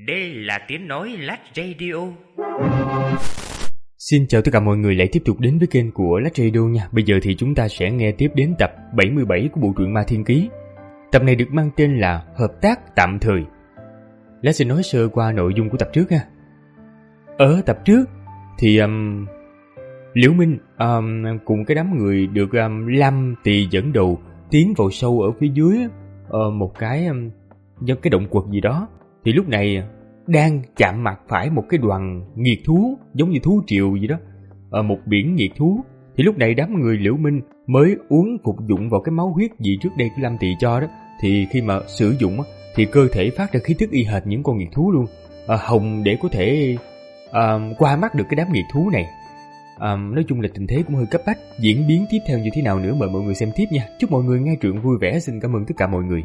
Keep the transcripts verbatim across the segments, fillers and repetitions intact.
Đây là tiếng nói Lách Radio. Xin chào tất cả mọi người lại tiếp tục đến với kênh của Lách Radio nha. Bây giờ thì chúng ta sẽ nghe tiếp đến tập bảy mươi bảy của bộ truyện Ma Thiên Ký. Tập này được mang tên là Hợp tác tạm thời. Lách sẽ nói sơ qua nội dung của tập trước ha. Ở tập trước thì um, Liễu Minh um, cùng cái đám người được um, Lam Tỳ dẫn đầu tiến vào sâu ở phía dưới uh, một cái um, do cái động quật gì đó. Thì lúc này đang chạm mặt phải một cái đoàn nghiệt thú giống như thú triều gì đó, ở một biển nghiệt thú. Thì lúc này đám người Liễu Minh mới uống phục dụng vào cái máu huyết gì trước đây của Lam Tỳ cho đó. Thì khi mà sử dụng thì cơ thể phát ra khí tức y hệt những con nghiệt thú luôn, à, hồng để có thể à, qua mắt được cái đám nghiệt thú này. à, Nói chung là tình thế cũng hơi cấp bách. Diễn biến tiếp theo như thế nào nữa mời mọi người xem tiếp nha. Chúc mọi người nghe truyện vui vẻ. Xin cảm ơn tất cả mọi người.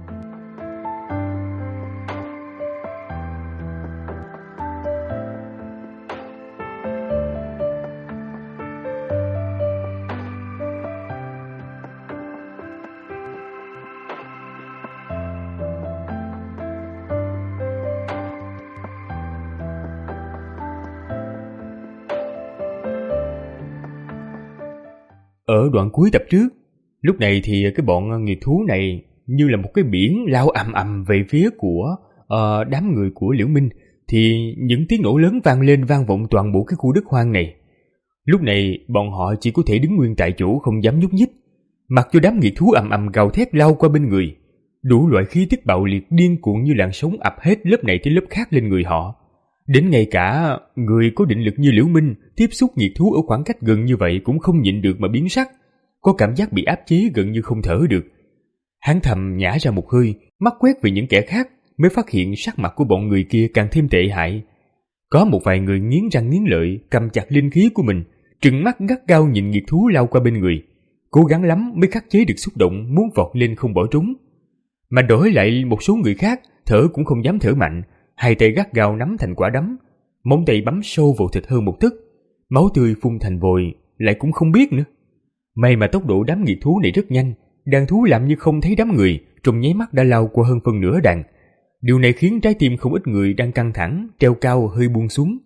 Ở đoạn cuối tập trước, lúc này thì cái bọn nghiệt thú này như là một cái biển lao ầm ầm về phía của uh, đám người của Liễu Minh. Thì những tiếng nổ lớn vang lên vang vọng toàn bộ cái khu đất hoang này. Lúc này bọn họ chỉ có thể đứng nguyên tại chỗ không dám nhúc nhích, mặc cho đám nghiệt thú ầm ầm gào thét lao qua bên người. Đủ loại khí tức bạo liệt điên cuồng như làn sóng ập hết lớp này tới lớp khác lên người họ. Đến ngay cả người có định lực như Liễu Minh tiếp xúc nghiệt thú ở khoảng cách gần như vậy cũng không nhịn được mà biến sắc, có cảm giác bị áp chế gần như không thở được. Hắn thầm nhả ra một hơi, mắt quét về những kẻ khác, mới phát hiện sắc mặt của bọn người kia càng thêm tệ hại. Có một vài người nghiến răng nghiến lợi, cầm chặt linh khí của mình, trừng mắt gắt gao nhìn nghiệt thú lao qua bên người, cố gắng lắm mới khắc chế được xúc động muốn vọt lên không bỏ trốn. Mà đổi lại một số người khác thở cũng không dám thở mạnh, hai tay gắt gao nắm thành quả đấm, móng tay bấm sâu vào thịt hơn một tấc, máu tươi phun thành vòi, lại cũng không biết nữa. May mà tốc độ đám nghiệt thú này rất nhanh, đàn thú làm như không thấy đám người, trong nháy mắt đã lao qua hơn phân nửa đàn. Điều này khiến trái tim không ít người đang căng thẳng, treo cao hơi buông xuống.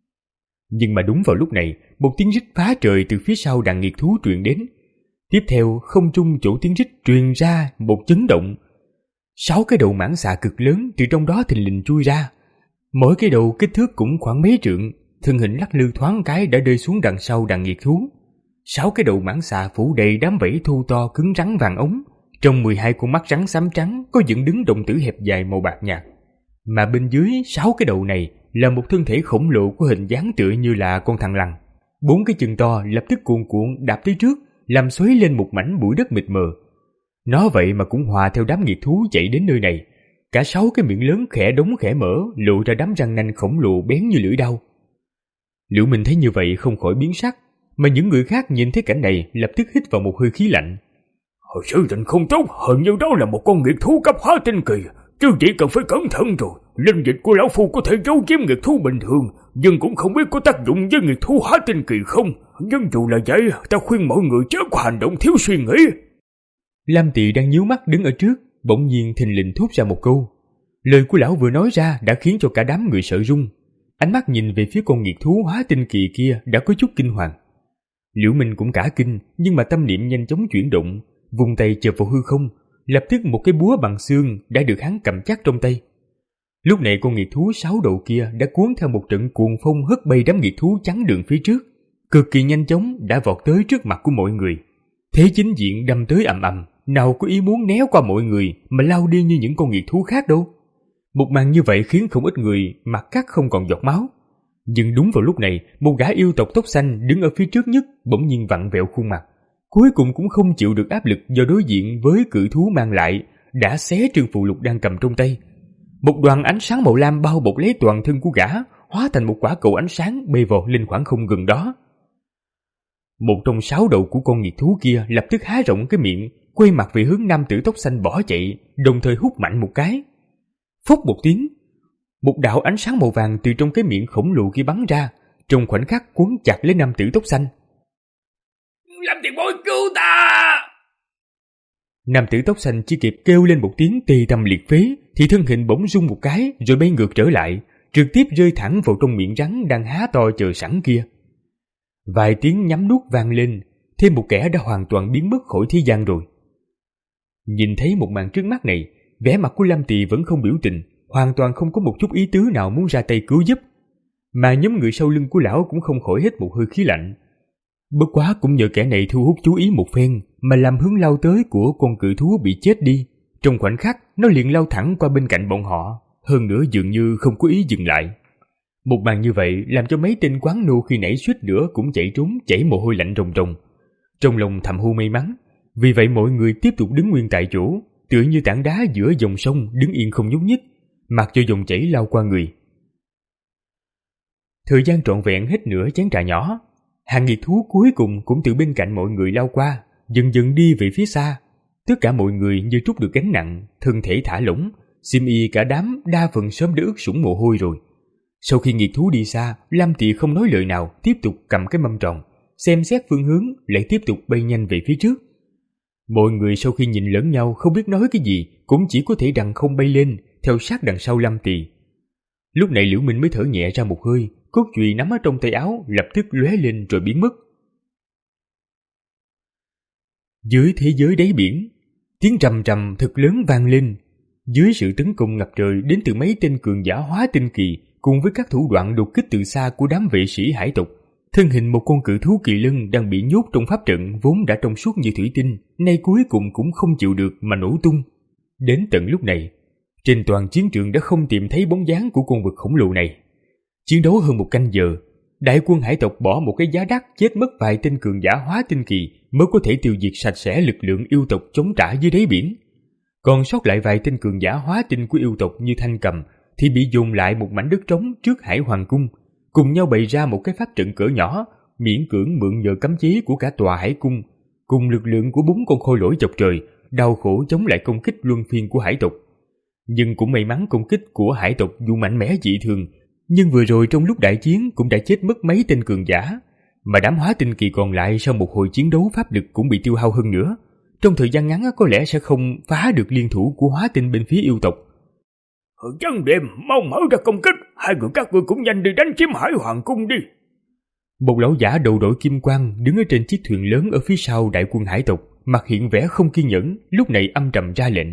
Nhưng mà đúng vào lúc này, một tiếng rít phá trời từ phía sau đàn nghiệt thú truyền đến. Tiếp theo, không trung chỗ tiếng rít truyền ra một chấn động. Sáu cái đầu mãng xà cực lớn từ trong đó thình lình chui ra. Mỗi cái đầu kích thước cũng khoảng mấy trượng, thân hình lắc lư thoáng cái đã rơi xuống đằng sau đàn nghiệt thú. Sáu cái đầu mãng xà phủ đầy đám vảy thô to cứng rắn vàng ống, trong mười hai con mắt rắn xám trắng có dựng đứng đồng tử hẹp dài màu bạc nhạt. Mà bên dưới sáu cái đầu này là một thân thể khổng lồ có hình dáng tựa như là con thằn lằn. Bốn cái chân to lập tức cuồn cuộn đạp tới trước, làm xoáy lên một mảnh bụi đất mịt mờ. Nó vậy mà cũng hòa theo đám nghiệt thú chạy đến nơi này. Cả sáu cái miệng lớn khẽ đóng khẽ mở, lộ ra đám răng nanh khổng lồ bén như lưỡi dao. Liễu Minh thấy như vậy không khỏi biến sắc, mà những người khác nhìn thấy cảnh này lập tức hít vào một hơi khí lạnh. Hồi sự tình không tốt, hình như đó là một con nghiệt thú cấp hóa tinh kỳ, chứ chỉ cần phải cẩn thận rồi. Linh dịch của lão phu có thể giấu giếm nghiệt thú bình thường, nhưng cũng không biết có tác dụng với nghiệt thú hóa tinh kỳ không. Nhưng dù là vậy, ta khuyên mọi người chớ có hành động thiếu suy nghĩ. Lam Tỳ đang nhíu mắt đứng ở trước, bỗng nhiên thình lình thốt ra một câu. Lời của lão vừa nói ra đã khiến cho cả đám người sợ run. Ánh mắt nhìn về phía con nghiệt thú hóa tinh kỳ kia đã có chút kinh hoàng. Liễu Minh cũng cả kinh, nhưng mà tâm niệm nhanh chóng chuyển động, vùng tay chợp vào hư không, lập tức một cái búa bằng xương đã được hắn cầm chắc trong tay. Lúc này con nghiệt thú sáu đầu kia đã cuốn theo một trận cuồng phong hất bay đám nghiệt thú chắn đường phía trước, cực kỳ nhanh chóng đã vọt tới trước mặt của mọi người. Thế chính diện đâm tới ầm ầm, nào có ý muốn né qua mọi người mà lao đi như những con nghiệt thú khác đâu. Một màn như vậy khiến không ít người mặt cắt không còn giọt máu. Nhưng đúng vào lúc này, một gã yêu tộc tóc xanh đứng ở phía trước nhất bỗng nhiên vặn vẹo khuôn mặt, cuối cùng cũng không chịu được áp lực do đối diện với cự thú mang lại, đã xé trương phù lục đang cầm trong tay. Một đoàn ánh sáng màu lam bao bọc lấy toàn thân của gã, hóa thành một quả cầu ánh sáng bay vọt lên khoảng không gần đó. Một trong sáu đầu của con nghiệt thú kia lập tức há rộng cái miệng, quay mặt về hướng nam tử tóc xanh bỏ chạy, đồng thời hút mạnh một cái. Phốc một tiếng, một đạo ánh sáng màu vàng từ trong cái miệng khổng lồ kia bắn ra, trong khoảnh khắc quấn chặt lấy nam tử tóc xanh. Làm tiền bối cứu ta! Nam tử tóc xanh chỉ kịp kêu lên một tiếng tê tâm liệt phế thì thân hình bỗng rung một cái rồi bay ngược trở lại, trực tiếp rơi thẳng vào trong miệng rắn đang há to chờ sẵn kia. Vài tiếng nhắm nuốt vang lên, thêm một kẻ đã hoàn toàn biến mất khỏi thế gian rồi. Nhìn thấy một màn trước mắt này, vẻ mặt của Lam Tỳ vẫn không biểu tình, hoàn toàn không có một chút ý tứ nào muốn ra tay cứu giúp. Mà nhóm người sau lưng của lão cũng không khỏi hít một hơi khí lạnh. Bất quá cũng nhờ kẻ này thu hút chú ý một phen mà làm hướng lao tới của con cự thú bị chết đi. Trong khoảnh khắc, nó liền lao thẳng qua bên cạnh bọn họ, hơn nữa dường như không có ý dừng lại. Một màn như vậy làm cho mấy tên quán nô khi nãy suýt nữa cũng chạy trốn, chảy mồ hôi lạnh ròng ròng. Trong lòng thầm hô may mắn, vì vậy mọi người tiếp tục đứng nguyên tại chỗ, tựa như tảng đá giữa dòng sông đứng yên không nhúc nhích, mặc cho dòng chảy lao qua người. Thời gian trọn vẹn hết nửa chén trà nhỏ, hàng nghiệt thú cuối cùng cũng từ bên cạnh mọi người lao qua, dần dần đi về phía xa. Tất cả mọi người như trút được gánh nặng, thân thể thả lỏng, xiêm y cả đám đa phần sớm đã ướt sũng mồ hôi rồi. Sau khi nghiệt thú đi xa, Lam Tỳ không nói lời nào, tiếp tục cầm cái mâm tròn, xem xét phương hướng, lại tiếp tục bay nhanh về phía trước. Mọi người sau khi nhìn lẫn nhau không biết nói cái gì, cũng chỉ có thể đằng không bay lên, theo sát đằng sau Lam Tỳ. Lúc này Liễu Minh mới thở nhẹ ra một hơi, cốt chùy nắm ở trong tay áo lập tức lóe lên rồi biến mất. Dưới thế giới đáy biển, tiếng trầm trầm thật lớn vang lên. Dưới sự tấn công ngập trời đến từ mấy tên cường giả hóa tinh kỳ, cùng với các thủ đoạn đột kích từ xa của đám vệ sĩ hải tộc, thân hình một con cự thú kỳ lân đang bị nhốt trong pháp trận vốn đã trong suốt như thủy tinh, nay cuối cùng cũng không chịu được mà nổ tung. Đến tận lúc này, trên toàn chiến trường đã không tìm thấy bóng dáng của con vật khổng lồ này. Chiến đấu hơn một canh giờ, đại quân hải tộc bỏ một cái giá đắt chết mất vài tên cường giả hóa tinh kỳ mới có thể tiêu diệt sạch sẽ lực lượng yêu tộc chống trả dưới đáy biển. Còn sót lại vài tên cường giả hóa tinh của yêu tộc như Thanh Cầm thì bị dồn lại một mảnh đất trống trước Hải Hoàng cung, cùng nhau bày ra một cái pháp trận cỡ nhỏ, miễn cưỡng mượn nhờ cấm chế của cả tòa hải cung, cùng lực lượng của bốn con khôi lỗi chọc trời, đau khổ chống lại công kích luân phiên của hải tộc. Nhưng cũng may mắn công kích của hải tộc dù mạnh mẽ dị thường, nhưng vừa rồi trong lúc đại chiến cũng đã chết mất mấy tên cường giả, mà đám hóa tinh kỳ còn lại sau một hồi chiến đấu pháp lực cũng bị tiêu hao hơn nữa. Trong thời gian ngắn có lẽ sẽ không phá được liên thủ của hóa tinh bên phía yêu tộc. Chân đêm, mau mở ra công kích, hai người các ngươi cũng nhanh đi đánh chiếm Hải Hoàng cung đi. Một lão giả đầu đội kim quang đứng ở trên chiếc thuyền lớn ở phía sau đại quân hải tộc, mặt hiện vẻ không kiên nhẫn, lúc này âm trầm ra lệnh.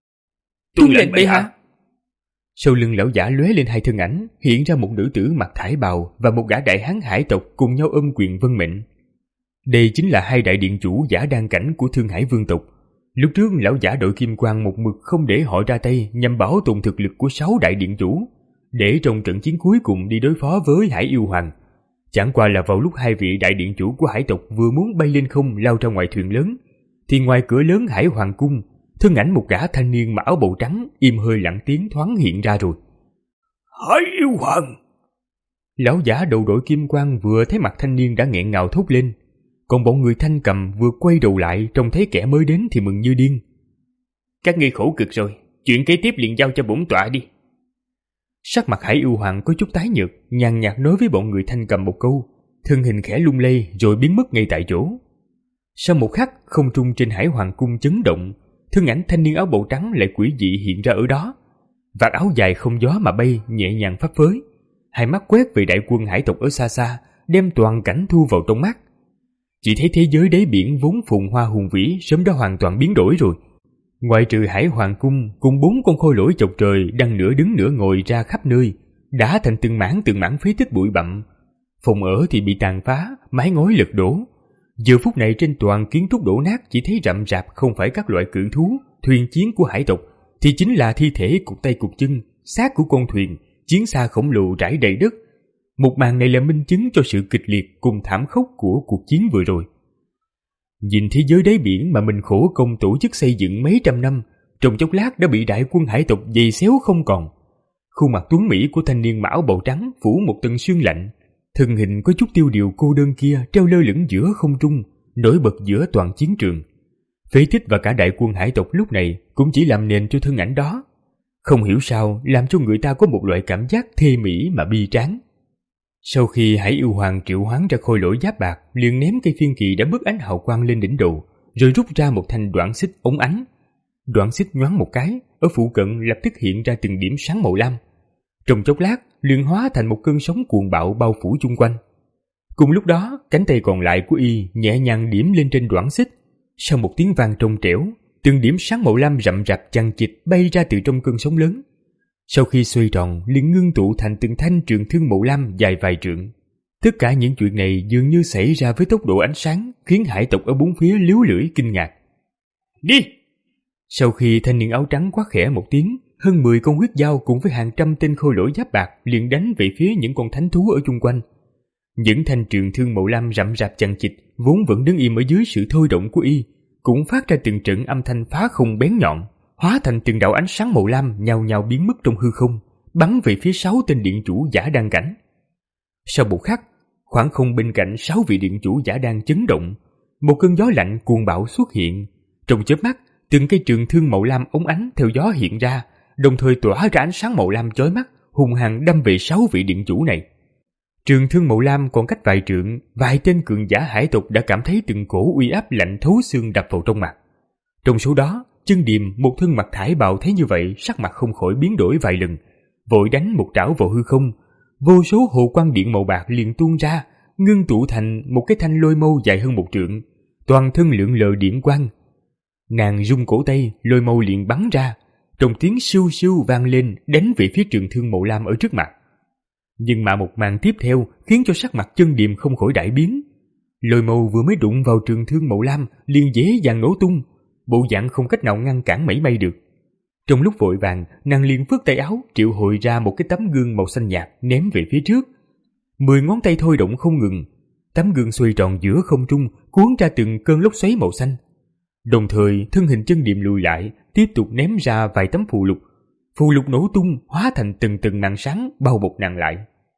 Tuân lệnh bệ hạ. Sau lưng lão giả lóe lên hai thân ảnh, hiện ra một nữ tử mặc thải bào và một gã đại hán hải tộc cùng nhau ôm quyền vâng mệnh. Đây chính là hai đại điện chủ giả đan cảnh của Thương Hải vương tộc. Lúc trước lão giả đội kim quang một mực không để họ ra tay nhằm bảo tồn thực lực của sáu đại điện chủ, để trong trận chiến cuối cùng đi đối phó với Hải Yêu Hoàng. Chẳng qua là vào lúc hai vị đại điện chủ của hải tộc vừa muốn bay lên không lao ra ngoài thuyền lớn, thì ngoài cửa lớn Hải Hoàng cung, thân ảnh một gã thanh niên mặc áo bào trắng im hơi lặng tiếng thoáng hiện ra rồi. Hải Yêu Hoàng! Lão giả đầu đội kim quang vừa thấy mặt thanh niên đã nghẹn ngào thốt lên. Còn bọn người Thanh Cầm vừa quay đầu lại trông thấy kẻ mới đến thì mừng như điên. Các ngươi khổ cực rồi, chuyện kế tiếp liền giao cho bổn tọa đi. Sắc mặt Hải Yêu Hoàng có chút tái nhợt, nhàn nhạt nói với bọn người Thanh Cầm một câu, thân hình khẽ lung lay rồi biến mất ngay tại chỗ. Sau một khắc, không trung trên Hải Hoàng cung chấn động, thân ảnh thanh niên áo bào trắng lại quỷ dị hiện ra ở đó. Vạt áo dài không gió mà bay, nhẹ nhàng phấp phới, hai mắt quét về đại quân hải tộc ở xa xa, đem toàn cảnh thu vào trong mắt. Chỉ thấy thế giới đáy biển vốn phồn hoa hùng vĩ sớm đã hoàn toàn biến đổi rồi. Ngoại trừ Hải Hoàng cung cùng bốn con khôi lỗi chọc trời đang nửa đứng nửa ngồi ra khắp nơi, đã thành từng mảng từng mảng phế tích bụi bặm. Phòng ở thì bị tàn phá, mái ngói lật đổ. Giờ phút này trên toàn kiến trúc đổ nát chỉ thấy rậm rạp không phải các loại cự thú, thuyền chiến của hải tộc, thì chính là thi thể cụt tay cụt chân, xác của con thuyền, chiến xa khổng lồ rải đầy đất. Một màn này là minh chứng cho sự kịch liệt cùng thảm khốc của cuộc chiến vừa rồi. Nhìn thế giới đáy biển mà mình khổ công tổ chức xây dựng mấy trăm năm, trong chốc lát đã bị đại quân hải tộc giày xéo không còn. Khuôn mặt tuấn mỹ của thanh niên mão bào trắng phủ một tầng sương lạnh, thân hình có chút tiêu điều cô đơn kia treo lơ lửng giữa không trung, nổi bật giữa toàn chiến trường. Phế tích và cả đại quân hải tộc lúc này cũng chỉ làm nền cho thân ảnh đó. Không hiểu sao làm cho người ta có một loại cảm giác thê mỹ mà bi tráng. Sau khi Hải Yêu Hoàng triệu hoán ra khôi lỗi giáp bạc, liền ném cây phiên kỳ đã bức ánh hào quang lên đỉnh đầu, rồi rút ra một thanh đoạn xích ống ánh. Đoạn xích nhoáng một cái, ở phụ cận lập tức hiện ra từng điểm sáng màu lam. Trong chốc lát, liền hóa thành một cơn sóng cuồng bạo bao phủ chung quanh. Cùng lúc đó, cánh tay còn lại của y nhẹ nhàng điểm lên trên đoạn xích. Sau một tiếng vang trong trẻo, từng điểm sáng màu lam rậm rạp chằng chịt bay ra từ trong cơn sóng lớn. Sau khi xoay tròn, liền ngưng tụ thành từng thanh trường thương màu lam dài vài trượng. Tất cả những chuyện này dường như xảy ra với tốc độ ánh sáng, khiến hải tộc ở bốn phía líu lưỡi kinh ngạc. Đi! Sau khi thanh niên áo trắng quát khẽ một tiếng, hơn mười con huyết dao cùng với hàng trăm tên khôi lỗi giáp bạc liền đánh về phía những con thánh thú ở chung quanh. Những thanh trường thương màu lam rậm rạp chằng chịt vốn vẫn đứng im ở dưới sự thôi động của y, cũng phát ra từng trận âm thanh phá không bén nhọn, hóa thành từng đạo ánh sáng màu lam nhào nhào biến mất trong hư không, bắn về phía sáu tên điện chủ giả đan cảnh. Sau một khắc, khoảng không bên cạnh sáu vị điện chủ giả đan chấn động, một cơn gió lạnh cuồng bạo xuất hiện. Trong chớp mắt, từng cây trường thương màu lam óng ánh theo gió hiện ra, đồng thời tỏa ra ánh sáng màu lam chói mắt, hung hăng đâm về sáu vị điện chủ này. Trường thương màu lam còn cách vài trượng, vài tên cường giả hải tộc đã cảm thấy từng cổ uy áp lạnh thấu xương đập vào trong mặt. Trong số đó, Chân Điềm, một thân mặc thải bào thấy như vậy, sắc mặt không khỏi biến đổi vài lần, vội đánh một trảo vào hư không. Vô số hồ quang điện màu bạc liền tuôn ra, ngưng tụ thành một cái thanh lôi mâu dài hơn một trượng, toàn thân lượn lờ điện quang. Nàng rung cổ tay, lôi mâu liền bắn ra, trong tiếng siêu siêu vang lên, đánh về phía trường thương màu lam ở trước mặt. Nhưng mà một màn tiếp theo khiến cho sắc mặt Chân Điềm không khỏi đại biến. Lôi mâu vừa mới đụng vào trường thương màu lam liền dễ dàng nổ tung, bộ dạng không cách nào ngăn cản mảy may được. Trong lúc vội vàng, nàng liền phất tay áo triệu hồi ra một cái tấm gương màu xanh nhạt ném về phía trước. Mười ngón tay thôi động không ngừng, tấm gương xoay tròn giữa không trung, cuốn ra từng cơn lốc xoáy màu xanh. Đồng thời, thân hình Chân Điềm lùi lại, tiếp tục ném ra vài tấm phù lục. Phù lục nổ tung, hóa thành từng từng màn sáng bao bọc nàng lại.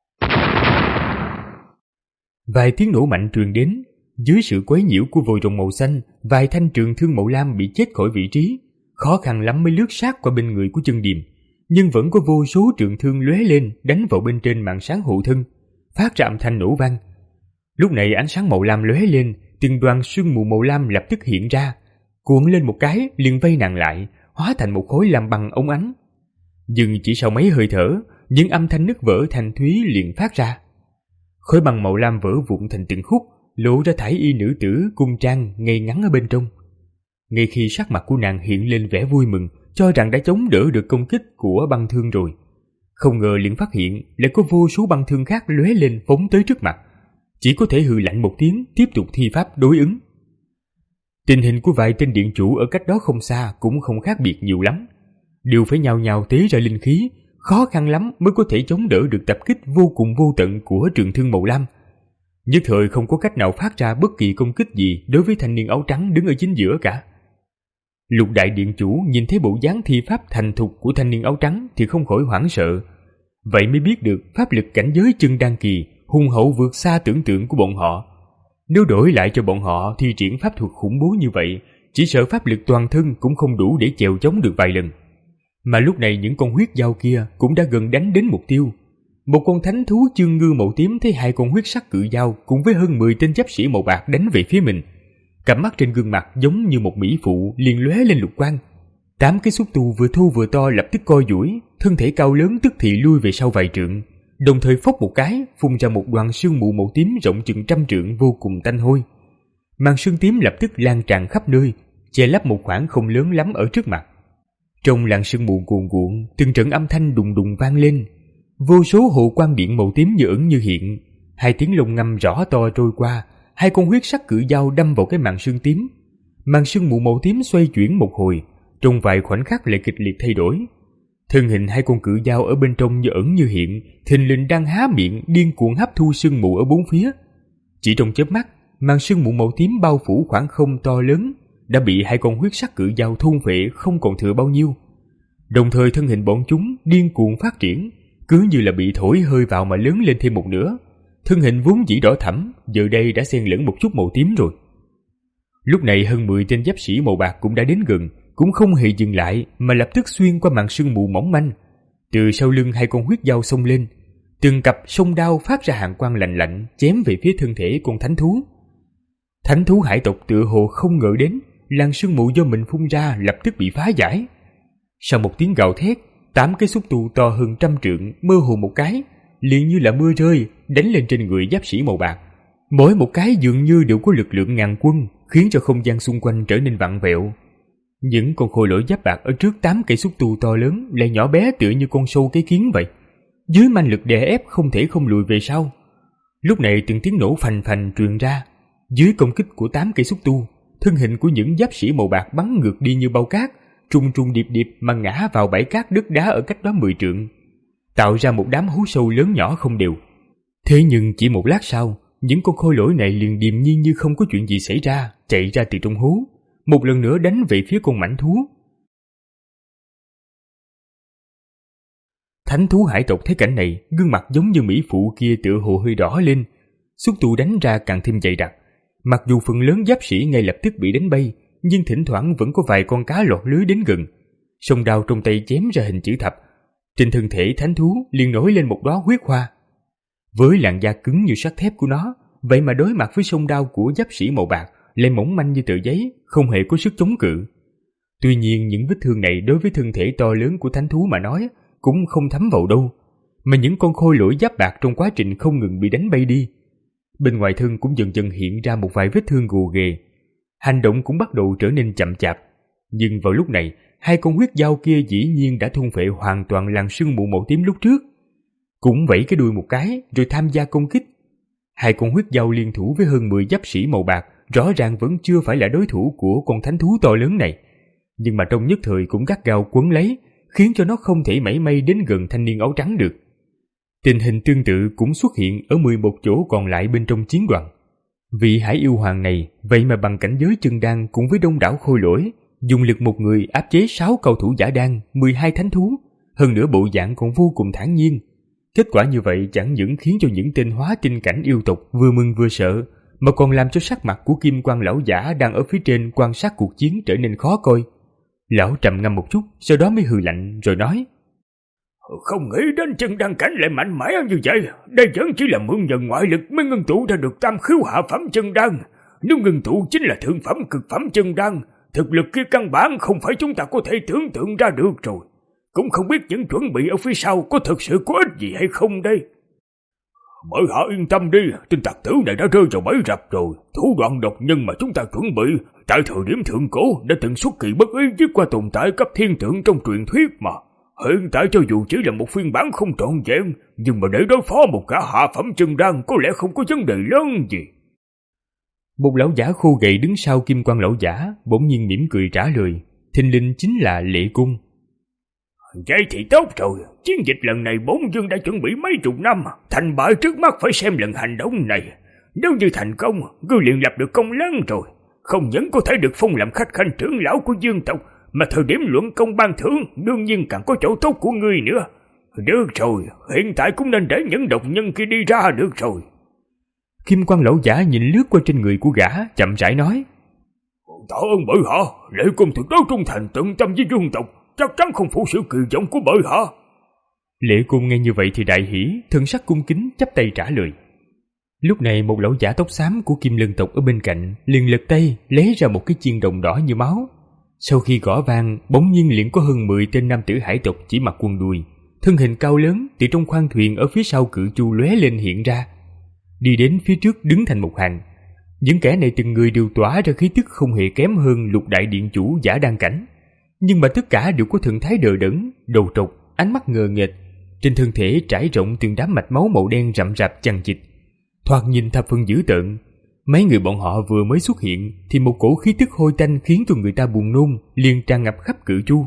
Vài tiếng nổ mạnh truyền đến, dưới sự quấy nhiễu của vòi rồng màu xanh, vài thanh trường thương màu lam bị chết khỏi vị trí, khó khăn lắm mới lướt sát qua bên người của Chân Điềm, nhưng vẫn có vô số trường thương lóe lên đánh vào bên trên màn sáng hộ thân, phát ra âm thanh nổ vang. Lúc này ánh sáng màu lam lóe lên, từng đoàn sương mù màu lam lập tức hiện ra, cuộn lên một cái liền vây nàng lại, hóa thành một khối lam băng óng ánh. Nhưng chỉ sau mấy hơi thở, những âm thanh nứt vỡ thanh thúy liền phát ra. Khối băng màu lam vỡ vụn thành từng khúc, lộ ra thải y nữ tử cung trang ngay ngắn ở bên trong. Ngay khi sắc mặt của nàng hiện lên vẻ vui mừng, cho rằng đã chống đỡ được công kích của băng thương rồi, không ngờ liền phát hiện lại có vô số băng thương khác lóe lên phóng tới trước mặt, chỉ có thể hừ lạnh một tiếng tiếp tục thi pháp đối ứng. Tình hình của vài tên điện chủ ở cách đó không xa cũng không khác biệt nhiều lắm, đều phải nhào nhào tế ra linh khí, khó khăn lắm mới có thể chống đỡ được tập kích vô cùng vô tận của trường thương màu lam. Nhất thời không có cách nào phát ra bất kỳ công kích gì đối với thanh niên áo trắng đứng ở chính giữa cả. Lục đại điện chủ nhìn thấy bộ dáng thi pháp thành thục của thanh niên áo trắng thì không khỏi hoảng sợ. Vậy mới biết được pháp lực cảnh giới chân đan kỳ hùng hậu vượt xa tưởng tượng của bọn họ. Nếu đổi lại cho bọn họ thi triển pháp thuật khủng bố như vậy, chỉ sợ pháp lực toàn thân cũng không đủ để chèo chống được vài lần. Mà lúc này những con huyết dao kia cũng đã gần đánh đến mục tiêu. Một con thánh thú chương ngư màu tím thấy hai con huyết sắc cự dao cùng với hơn mười tên giáp sĩ màu bạc đánh về phía mình. Cặp mắt trên gương mặt giống như một mỹ phụ liền lóe lên lục quang. Tám cái xúc tu vừa thô vừa to lập tức co duỗi, thân thể cao lớn tức thì lui về sau vài trượng, đồng thời phốc một cái phun ra một đoàn sương mù màu tím rộng chừng trăm trượng vô cùng tanh hôi. Màn sương tím lập tức lan tràn khắp nơi, che lấp một khoảng không lớn lắm ở trước mặt. Trong làn sương mù cuồn cuộn, từng trận âm thanh đùng đùng vang lên, vô số hồ quang điện màu tím như ẩn như hiện. Hai tiếng lồng ngâm rõ to trôi qua, hai con huyết sắc cự dao đâm vào cái màn sương tím. Màn sương mù màu tím xoay chuyển một hồi, trong vài khoảnh khắc lại kịch liệt thay đổi. Thân hình hai con cự dao ở bên trong như ẩn như hiện, thình lình đang há miệng điên cuồng hấp thu sương mù ở bốn phía. Chỉ trong chớp mắt, màn sương mù màu tím bao phủ khoảng không to lớn đã bị hai con huyết sắc cự dao thôn phệ không còn thừa bao nhiêu. Đồng thời thân hình bọn chúng điên cuồng phát triển, cứ như là bị thổi hơi vào mà lớn lên thêm một nửa. Thân hình vốn dĩ đỏ thẫm, giờ đây đã xen lẫn một chút màu tím rồi. Lúc này hơn mười tên giáp sĩ màu bạc cũng đã đến gần, cũng không hề dừng lại mà lập tức xuyên qua màn sương mù mỏng manh. Từ sau lưng hai con huyết dao xông lên, từng cặp song đao phát ra hàn quang lạnh lạnh chém về phía thân thể con thánh thú. Thánh thú hải tộc tựa hồ không ngờ đến, làn sương mù do mình phun ra lập tức bị phá giải. Sau một tiếng gào thét, tám cái xúc tu to hơn trăm trượng mơ hồ một cái, liền như là mưa rơi đánh lên trên người giáp sĩ màu bạc. Mỗi một cái dường như đều có lực lượng ngàn quân, khiến cho không gian xung quanh trở nên vặn vẹo. Những con khôi lỗi giáp bạc ở trước tám cây xúc tu to lớn lại nhỏ bé tựa như con sâu cái kiến vậy. Dưới manh lực đè ép không thể không lùi về sau. Lúc này từng tiếng nổ phành phành truyền ra. Dưới công kích của tám cây xúc tu, thân hình của những giáp sĩ màu bạc bắn ngược đi như bao cát, trùng trùng điệp điệp mà ngã vào bãi cát đất đá ở cách đó mười trượng, tạo ra một đám hố sâu lớn nhỏ không đều. Thế nhưng chỉ một lát sau, những con khôi lỗi này liền điềm nhiên như không có chuyện gì xảy ra, chạy ra từ trong hố, một lần nữa đánh về phía con mãnh thú. Thánh thú hải tộc thấy cảnh này, gương mặt giống như mỹ phụ kia tựa hồ hơi đỏ lên, xúc tu đánh ra càng thêm dày đặc. Mặc dù phần lớn giáp sĩ ngay lập tức bị đánh bay, nhưng thỉnh thoảng vẫn có vài con cá lọt lưới đến gần. Song đao trong tay chém ra hình chữ thập, trên thân thể thánh thú liền nổi lên một đóa huyết hoa. Với làn da cứng như sắt thép của nó, vậy mà đối mặt với song đao của giáp sĩ màu bạc lại mỏng manh như tờ giấy, không hề có sức chống cự. Tuy nhiên những vết thương này đối với thân thể to lớn của thánh thú mà nói cũng không thấm vào đâu, mà những con khôi lỗi giáp bạc trong quá trình không ngừng bị đánh bay đi. Bên ngoài thân cũng dần dần hiện ra một vài vết thương gồ ghề, hành động cũng bắt đầu trở nên chậm chạp. Nhưng vào lúc này, hai con huyết dao kia dĩ nhiên đã thôn phệ hoàn toàn làn sương mù màu tím lúc trước, cũng vẫy cái đuôi một cái rồi tham gia công kích. Hai con huyết dao liên thủ với hơn mười giáp sĩ màu bạc rõ ràng vẫn chưa phải là đối thủ của con thánh thú to lớn này, nhưng mà trong nhất thời cũng gắt gao quấn lấy, khiến cho nó không thể mảy may đến gần thanh niên áo trắng được. Tình hình tương tự cũng xuất hiện ở mười một chỗ còn lại bên trong chiến đoàn. Vị hải yêu hoàng này vậy mà bằng cảnh giới chân đan cùng với đông đảo khôi lỗi, dùng lực một người áp chế sáu cầu thủ giả đan, mười hai thánh thú, hơn nữa bộ dạng còn vô cùng thản nhiên. Kết quả như vậy chẳng những khiến cho những tên hóa tinh cảnh yêu tộc vừa mừng vừa sợ, mà còn làm cho sắc mặt của Kim Quan lão giả đang ở phía trên quan sát cuộc chiến trở nên khó coi. Lão trầm ngâm một chút, sau đó mới hừ lạnh rồi nói: Không nghĩ đến chân đăng cảnh lại mạnh mẽ như vậy. Đây vẫn chỉ là mượn nhờ ngoại lực mới ngưng tụ ra được tam khiếu hạ phẩm chân đan. Nếu ngưng tụ chính là thượng phẩm cực phẩm chân đan, thực lực kia căn bản không phải chúng ta có thể tưởng tượng ra được rồi. Cũng không biết những chuẩn bị ở phía sau có thực sự có ích gì hay không đây. Bởi hạ yên tâm đi, tên tặc tử này đã rơi vào bẫy rập rồi. Thủ đoạn độc nhân mà chúng ta chuẩn bị tại thời điểm thượng cổ đã từng xuất kỳ bất ý giết qua tồn tại cấp thiên tượng trong truyền thuyết mà. Hiện tại cho dù chỉ là một phiên bản không trọn vẹn, nhưng mà để đối phó một cả hạ phẩm chân đan có lẽ không có vấn đề lớn gì. Một lão giả khô gầy đứng sau Kim Quan lão giả bỗng nhiên mỉm cười trả lời, thình lình chính là Lệ Cung. Vậy thì tốt rồi, chiến dịch lần này bốn dương đã chuẩn bị mấy chục năm, thành bại trước mắt phải xem lần hành động này. Nếu như thành công, ngươi liền lập được công lớn rồi, không những có thể được phong làm khách khanh trưởng lão của dương tộc, mà thời điểm luận công ban thưởng đương nhiên càng có chỗ tốt của ngươi nữa. Được rồi, hiện tại cũng nên để những độc nhân kia đi ra được rồi. Kim Quan lão giả nhìn lướt qua trên người của gã, chậm rãi nói: Tạ ơn bởi hạ, Lệ Cung tuyệt đối trung thành tận tâm với dương tộc, chắc chắn không phụ sự kỳ vọng của bởi hạ. Lệ Cung nghe như vậy thì đại hỉ, thần sắc cung kính chắp tay trả lời. Lúc này một lão giả tóc xám của Kim Lân tộc ở bên cạnh liền lật tay lấy ra một cái chiên đồng đỏ như máu. Sau khi gõ vang, bỗng nhiên liền có hơn mười tên nam tử hải tộc chỉ mặc quần đùi, thân hình cao lớn từ trong khoang thuyền ở phía sau cự chu lóe lên hiện ra, đi đến phía trước đứng thành một hàng. Những kẻ này từng người đều tỏa ra khí tức không hề kém hơn Lục đại điện chủ giả đan cảnh, nhưng mà tất cả đều có thần thái đờ đẫn, đầu trọc, ánh mắt ngờ nghệch, trên thân thể trải rộng từng đám mạch máu màu đen rậm rạp chằng chịt, thoạt nhìn thập phần dữ tợn. Mấy người bọn họ vừa mới xuất hiện thì một cổ khí tức hôi tanh khiến cho người ta buồn nôn liền tràn ngập khắp cự chu.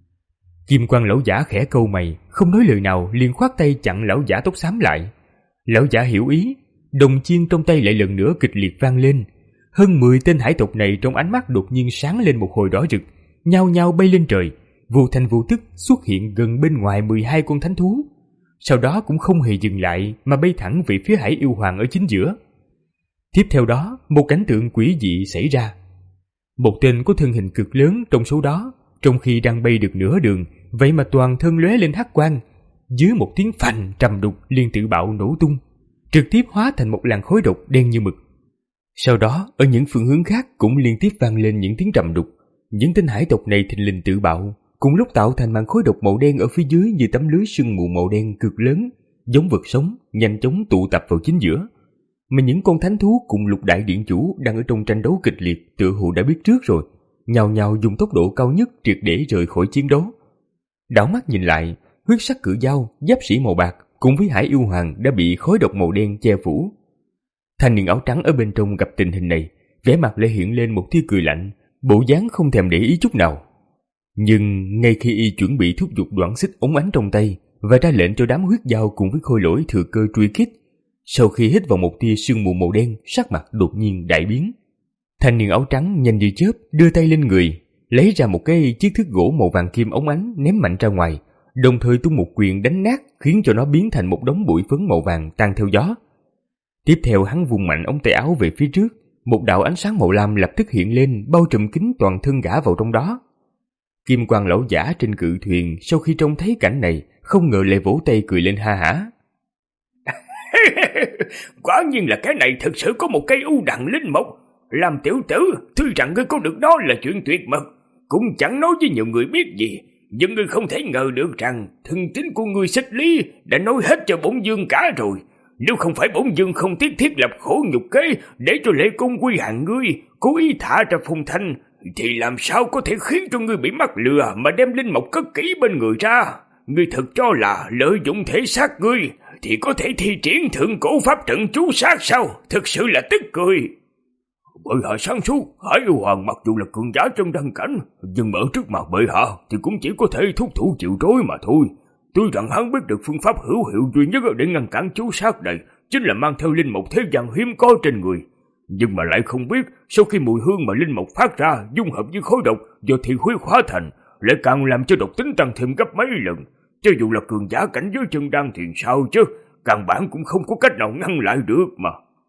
Kim Quan lão giả khẽ cau mày, không nói lời nào, liền khoát tay chặn lão giả tóc xám lại. Lão giả hiểu ý, đồng chiên trong tay lại lần nữa kịch liệt vang lên. Hơn mười tên hải tộc này trong ánh mắt đột nhiên sáng lên một hồi đỏ rực, nhao nhao bay lên trời, vô thanh vô tức xuất hiện gần bên ngoài mười hai con thánh thú. Sau đó cũng không hề dừng lại mà bay thẳng về phía hải yêu hoàng ở chính giữa. Tiếp theo đó, một cảnh tượng quỷ dị xảy ra. Một tên có thân hình cực lớn trong số đó, trong khi đang bay được nửa đường, vậy mà toàn thân lóe lên hắc quang, dưới một tiếng phành trầm đục liền tự bạo nổ tung, trực tiếp hóa thành một làn khói độc đen như mực. Sau đó, ở những phương hướng khác cũng liên tiếp vang lên những tiếng trầm đục. Những tên hải tộc này thình lình tự bạo, cùng lúc tạo thành màn khói độc màu đen ở phía dưới như tấm lưới sương mù màu đen cực lớn, giống vật sống, nhanh chóng tụ tập vào chính giữa. Mà những con thánh thú cùng lục đại điện chủ đang ở trong tranh đấu kịch liệt tựa hồ đã biết trước rồi, nhào nhào dùng tốc độ cao nhất triệt để rời khỏi chiến đấu. Đảo mắt nhìn lại, huyết sắc cự dao, giáp sĩ màu bạc cùng với Hải Yêu Hoàng đã bị khói độc màu đen che phủ. Thanh niên áo trắng ở bên trong gặp tình hình này, vẻ mặt lại hiện lên một tia cười lạnh, bộ dáng không thèm để ý chút nào. Nhưng ngay khi y chuẩn bị thúc giục đoạn xích ống ánh trong tay và ra lệnh cho đám huyết dao cùng với khôi lỗi thừa cơ truy kích, sau khi hít vào một tia sương mù màu đen, sắc mặt đột nhiên đại biến. Thanh niên áo trắng nhanh như chớp đưa tay lên người, lấy ra một cái chiếc thước gỗ màu vàng kim ống ánh ném mạnh ra ngoài, đồng thời tung một quyền đánh nát khiến cho nó biến thành một đống bụi phấn màu vàng tan theo gió. Tiếp theo hắn vung mạnh ống tay áo về phía trước, một đạo ánh sáng màu lam lập tức hiện lên bao trùm kín toàn thân gã vào trong đó. Kim Quang lão giả trên cự thuyền sau khi trông thấy cảnh này không ngờ lại vỗ tay cười lên ha hả. Quả nhiên là cái này thực sự có một cây u đằng linh mộc. Làm tiểu tử, tuy rằng ngươi có được đó là chuyện tuyệt mật, cũng chẳng nói với nhiều người biết gì, nhưng ngươi không thể ngờ được rằng thân tín của ngươi Xích Lý đã nói hết cho bổn vương cả rồi. Nếu không phải bổn vương không tiếc thiết lập khổ nhục kế để cho lễ cung quy hàng ngươi, cố ý thả ra phong thanh, thì làm sao có thể khiến cho ngươi bị mắc lừa mà đem linh mộc cất kỹ bên người ra. Ngươi thật cho là lợi dụng thể xác ngươi thì có thể thi triển thượng cổ pháp trận chú sát sao? Thực sự là tức cười. Bệ hạ sáng suốt, Hải Yêu Hoàng mặc dù là cường giả trong đăng cảnh, nhưng mà ở trước mặt bệ hạ thì cũng chỉ có thể thúc thủ chịu trói mà thôi. Tuy rằng hắn biết được phương pháp hữu hiệu duy nhất để ngăn cản chú sát này chính là mang theo linh mộc thế gian hiếm có trên người, nhưng mà lại không biết sau khi mùi hương mà linh mộc phát ra dung hợp với khối độc do thị huyết hóa thành, lại càng làm cho độc tính tăng thêm gấp mấy lần. Cho dù là cường giả cảnh giới chân đan thì sao chứ, căn bản cũng không có cách nào ngăn lại được mà.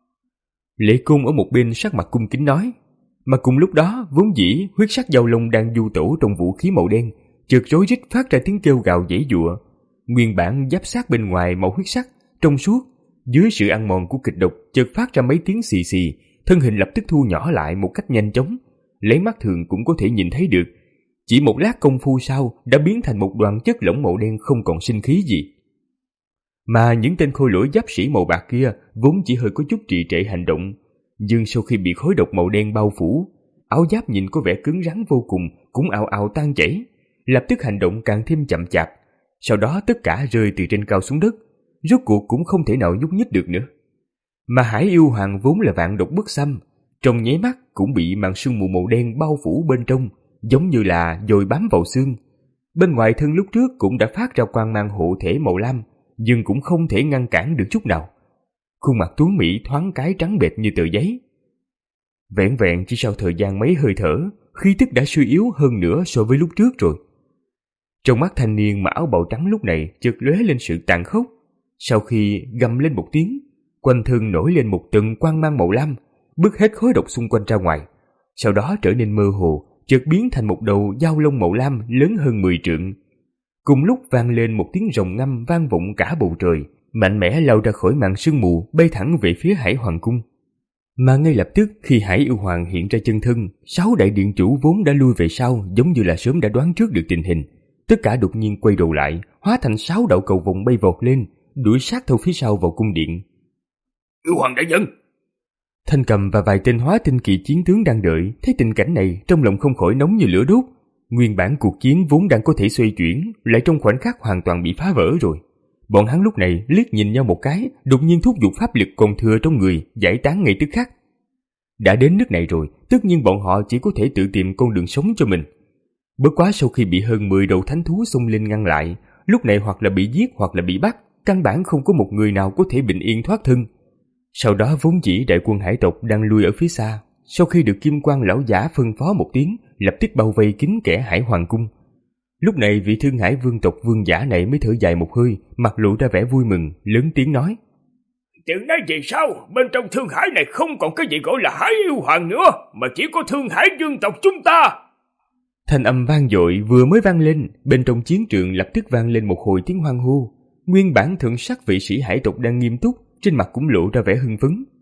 Lễ Cung ở một bên sắc mặt cung kính nói, mà cùng lúc đó vốn dĩ huyết sắc giao long đang du tẩu trong vũ khí màu đen, chợt rối rít phát ra tiếng kêu gào giãy giụa. Nguyên bản giáp sát bên ngoài màu huyết sắc trong suốt, dưới sự ăn mòn của kịch độc chợt phát ra mấy tiếng xì xì, thân hình lập tức thu nhỏ lại một cách nhanh chóng, lấy mắt thường cũng có thể nhìn thấy được. Chỉ một lát công phu sau đã biến thành một đoàn chất lỏng màu đen không còn sinh khí gì. Mà những tên khôi lỗi giáp sĩ màu bạc kia vốn chỉ hơi có chút trì trệ hành động, nhưng sau khi bị khói độc màu đen bao phủ, áo giáp nhìn có vẻ cứng rắn vô cùng cũng ào ào tan chảy, lập tức hành động càng thêm chậm chạp. Sau đó tất cả rơi từ trên cao xuống đất, rốt cuộc cũng không thể nào nhúc nhích được nữa. Mà Hải Yêu Hoàng vốn là vạn độc bất xâm, trong nháy mắt cũng bị màn sương mù màu đen bao phủ bên trong, giống như là dồi bám vào xương. Bên ngoài thân lúc trước cũng đã phát ra quang mang hộ thể màu lam, nhưng cũng không thể ngăn cản được chút nào. Khuôn mặt tuấn mỹ thoáng cái trắng bệch như tờ giấy. Vẹn vẹn chỉ sau thời gian mấy hơi thở, khí tức đã suy yếu hơn nữa so với lúc trước rồi. Trong mắt thanh niên mặc áo bào trắng lúc này chợt lóe lên sự tàn khốc. Sau khi gầm lên một tiếng, quanh thân nổi lên một tầng quang mang màu lam, bứt hết khói độc xung quanh ra ngoài. Sau đó trở nên mơ hồ, chợt biến thành một đầu dao lông màu lam lớn hơn mười trượng. Cùng lúc vang lên một tiếng rồng ngâm vang vọng cả bầu trời, mạnh mẽ lao ra khỏi màn sương mù, bay thẳng về phía Hải Hoàng cung. Mà ngay lập tức khi Hải Yêu Hoàng hiện ra chân thân, sáu đại điện chủ vốn đã lui về sau, giống như là sớm đã đoán trước được tình hình. Tất cả đột nhiên quay đầu lại, hóa thành sáu đạo cầu vồng bay vọt lên, đuổi sát theo phía sau vào cung điện. Yêu Hoàng đại nhân! Thanh Cầm và vài tên hóa tinh kỳ chiến tướng đang đợi, thấy tình cảnh này trong lòng không khỏi nóng như lửa đốt. Nguyên bản cuộc chiến vốn đang có thể xoay chuyển, lại trong khoảnh khắc hoàn toàn bị phá vỡ rồi. Bọn hắn lúc này liếc nhìn nhau một cái, đột nhiên thúc giục pháp lực còn thừa trong người, giải tán ngay tức khắc. Đã đến nước này rồi, tất nhiên bọn họ chỉ có thể tự tìm con đường sống cho mình. Bất quá sau khi bị hơn mười đầu thánh thú xông lên ngăn lại, lúc này hoặc là bị giết hoặc là bị bắt, căn bản không có một người nào có thể bình yên thoát thân. Sau đó vốn dĩ đại quân hải tộc đang lui ở phía xa, sau khi được Kim Quang lão giả phân phó một tiếng, lập tức bao vây kín kẽ Hải Hoàng cung. Lúc này vị Thương Hải vương tộc vương giả này mới thở dài một hơi, mặt lộ ra vẻ vui mừng, lớn tiếng nói: Từ nay về sau, bên trong Thương Hải này không còn cái gì gọi là Hải Yêu Hoàng nữa, mà chỉ có Thương Hải vương tộc chúng ta. Thanh âm vang dội vừa mới vang lên, bên trong chiến trường lập tức vang lên một hồi tiếng hoan hô. Nguyên bản thượng sắc vị sĩ hải tộc đang nghiêm túc, trên mặt cũng lộ ra vẻ hưng phấn.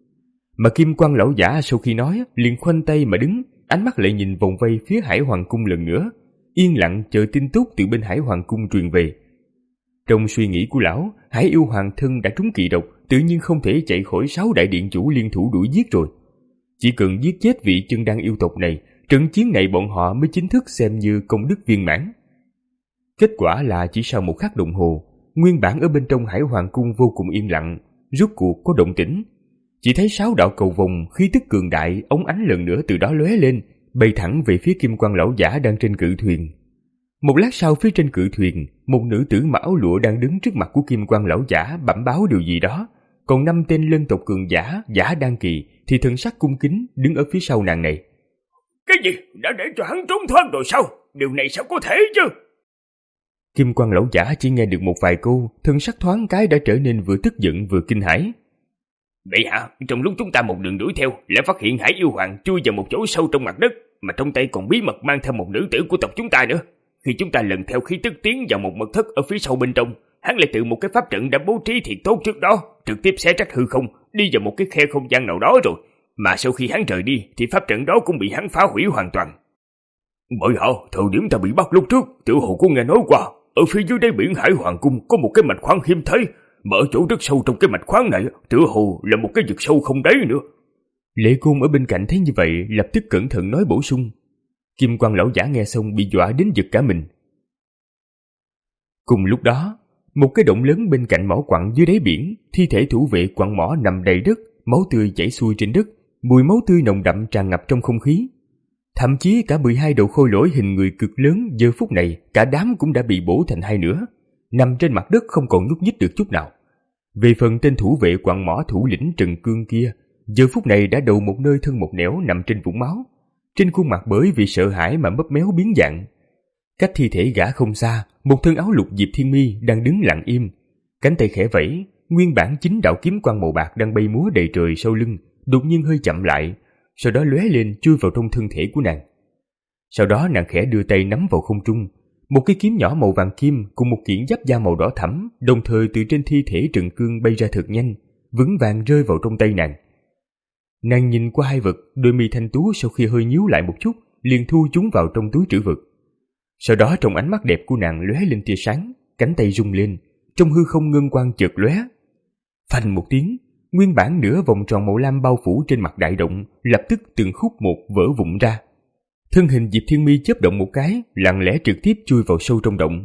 Mà Kim Quan lão giả sau khi nói liền khoanh tay mà đứng, ánh mắt lại nhìn vòng vây phía Hải Hoàng cung lần nữa, yên lặng chờ tin tốt từ bên Hải Hoàng cung truyền về. Trong suy nghĩ của lão, Hải Yêu Hoàng thân đã trúng kỵ độc, tự nhiên không thể chạy khỏi sáu đại điện chủ liên thủ đuổi giết rồi. Chỉ cần giết chết vị chân đan yêu tộc này, trận chiến này bọn họ mới chính thức xem như công đức viên mãn. Kết quả là chỉ sau một khắc đồng hồ, nguyên bản ở bên trong Hải Hoàng cung vô cùng yên lặng, rốt cuộc có động tĩnh. Chỉ thấy sáu đạo cầu vồng khí tức cường đại, ống ánh lần nữa từ đó lóe lên, bay thẳng về phía Kim Quan lão giả đang trên cự thuyền. Một lát sau, phía trên cự thuyền, một nữ tử mặc áo lụa đang đứng trước mặt của Kim Quan lão giả bẩm báo điều gì đó, còn năm tên lân tộc cường giả, giả đan kỳ thì thần sắc cung kính đứng ở phía sau nàng này. Cái gì? Đã để cho hắn trốn thoát rồi sao? Điều này sao có thể chứ? Kim Quan lão giả chỉ nghe được một vài câu, thần sắc thoáng cái đã trở nên vừa tức giận vừa kinh hãi. Vậy hả? Trong lúc chúng ta một đường đuổi theo, lại phát hiện Hải Yêu Hoàng chui vào một chỗ sâu trong mặt đất, mà trong tay còn bí mật mang theo một nữ tử của tộc chúng ta nữa. Khi chúng ta lần theo khí tức tiến vào một mật thất ở phía sau bên trong, hắn lại tự một cái pháp trận đã bố trí thiệt tốt trước đó, trực tiếp xé rách hư không, đi vào một cái khe không gian nào đó rồi. Mà sau khi hắn rời đi, thì pháp trận đó cũng bị hắn phá hủy hoàn toàn. Bởi hả, thời điểm ta bị bắt lúc trước, tiểu hồ có nghe nói qua, ở phía dưới đáy biển Hải Hoàng cung có một cái mạch khoáng hiếm thấy, mà ở chỗ rất sâu trong cái mạch khoáng này, tiểu hồ là một cái vực sâu không đáy nữa. Lệ Côn ở bên cạnh thấy như vậy, lập tức cẩn thận nói bổ sung. Kim Quan lão giả nghe xong bị dọa đến giật cả mình. Cùng lúc đó, một cái động lớn bên cạnh mỏ quặng dưới đáy biển, thi thể thủ vệ quặng mỏ nằm đầy đất, máu tươi chảy xuôi trên đất, mùi máu tươi nồng đậm tràn ngập trong không khí. Thậm chí cả mười hai đầu khôi lỗi hình người cực lớn giờ phút này, cả đám cũng đã bị bổ thành hai nửa, nằm trên mặt đất không còn nhúc nhích được chút nào. Về phần tên thủ vệ quặng mỏ thủ lĩnh Trần Cương kia, giờ phút này đã đầu một nơi thân một nẻo nằm trên vũng máu, trên khuôn mặt bởi vì sợ hãi mà mấp méo biến dạng. Cách thi thể gã không xa, một thân áo lục Diệp Thiên Mi đang đứng lặng im, cánh tay khẽ vẫy, nguyên bản chính đạo kiếm quang màu bạc đang bay múa đầy trời sau lưng, đột nhiên hơi chậm lại, sau đó lóe lên chui vào trong thân thể của nàng. Sau đó nàng khẽ đưa tay nắm vào không trung, một cái kiếm nhỏ màu vàng kim cùng một kiện giáp da màu đỏ thẫm đồng thời từ trên thi thể Trần Cương bay ra thật nhanh, vững vàng rơi vào trong tay nàng. Nàng nhìn qua hai vật, đôi mi thanh tú sau khi hơi nhíu lại một chút, liền thu chúng vào trong túi trữ vật. Sau đó trong ánh mắt đẹp của nàng lóe lên tia sáng, cánh tay rung lên, trong hư không ngân quang chợt lóe. Phanh một tiếng, nguyên bản nửa vòng tròn màu lam bao phủ trên mặt đại động lập tức từng khúc một vỡ vụn ra. Thân hình Diệp Thiên Mi chớp động một cái, lặng lẽ trực tiếp chui vào sâu trong động.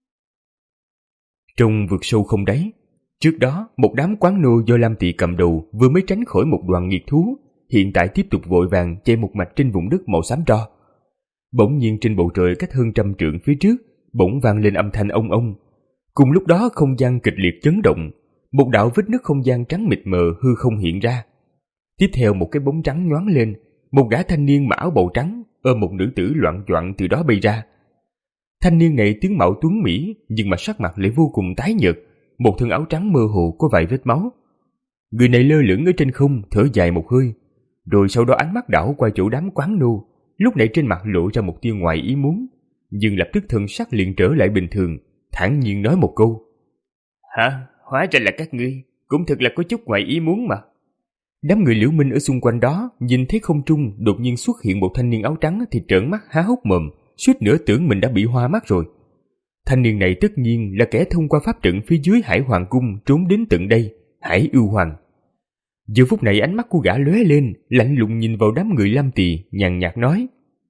Trong vực sâu không đáy, trước đó một đám quán nô do Lam Tỵ cầm đầu vừa mới tránh khỏi một đoàn nghiệt thú, hiện tại tiếp tục vội vàng chạy một mạch trên vùng đất màu xám tro. Bỗng nhiên trên bầu trời cách hơn trăm trượng phía trước bỗng vang lên âm thanh ông ông. Cùng lúc đó không gian kịch liệt chấn động, một đạo vết nứt không gian trắng mịt mờ hư không hiện ra. Tiếp theo một cái bóng trắng nhoáng lên, một gã thanh niên mặc áo bào trắng ôm một nữ tử loạng choạng từ đó bay ra. Thanh niên này tướng mạo tuấn mỹ nhưng mà sắc mặt lại vô cùng tái nhợt, một thân áo trắng mơ hồ có vài vết máu. Người này lơ lửng ở trên không, thở dài một hơi, rồi sau đó ánh mắt đảo qua chỗ đám quán nô, lúc này trên mặt lộ ra một tia ngoài ý muốn, nhưng lập tức thân sắc liền trở lại bình thường, thản nhiên nói một câu: Hả? Hóa ra là các ngươi, cũng thật là có chút ngoài ý muốn mà. Đám người Liễu Minh ở xung quanh đó nhìn thấy không trung đột nhiên xuất hiện một thanh niên áo trắng thì trợn mắt há hốc mồm, suýt nữa tưởng mình đã bị hoa mắt rồi. Thanh niên này tất nhiên là kẻ thông qua pháp trận phía dưới Hải Hoàng cung trốn đến tận đây, Hải Yêu Hoàng. Giờ phút này ánh mắt của gã lóe lên, lạnh lùng nhìn vào đám người Lam Tỳ, nhàn nhạt nói: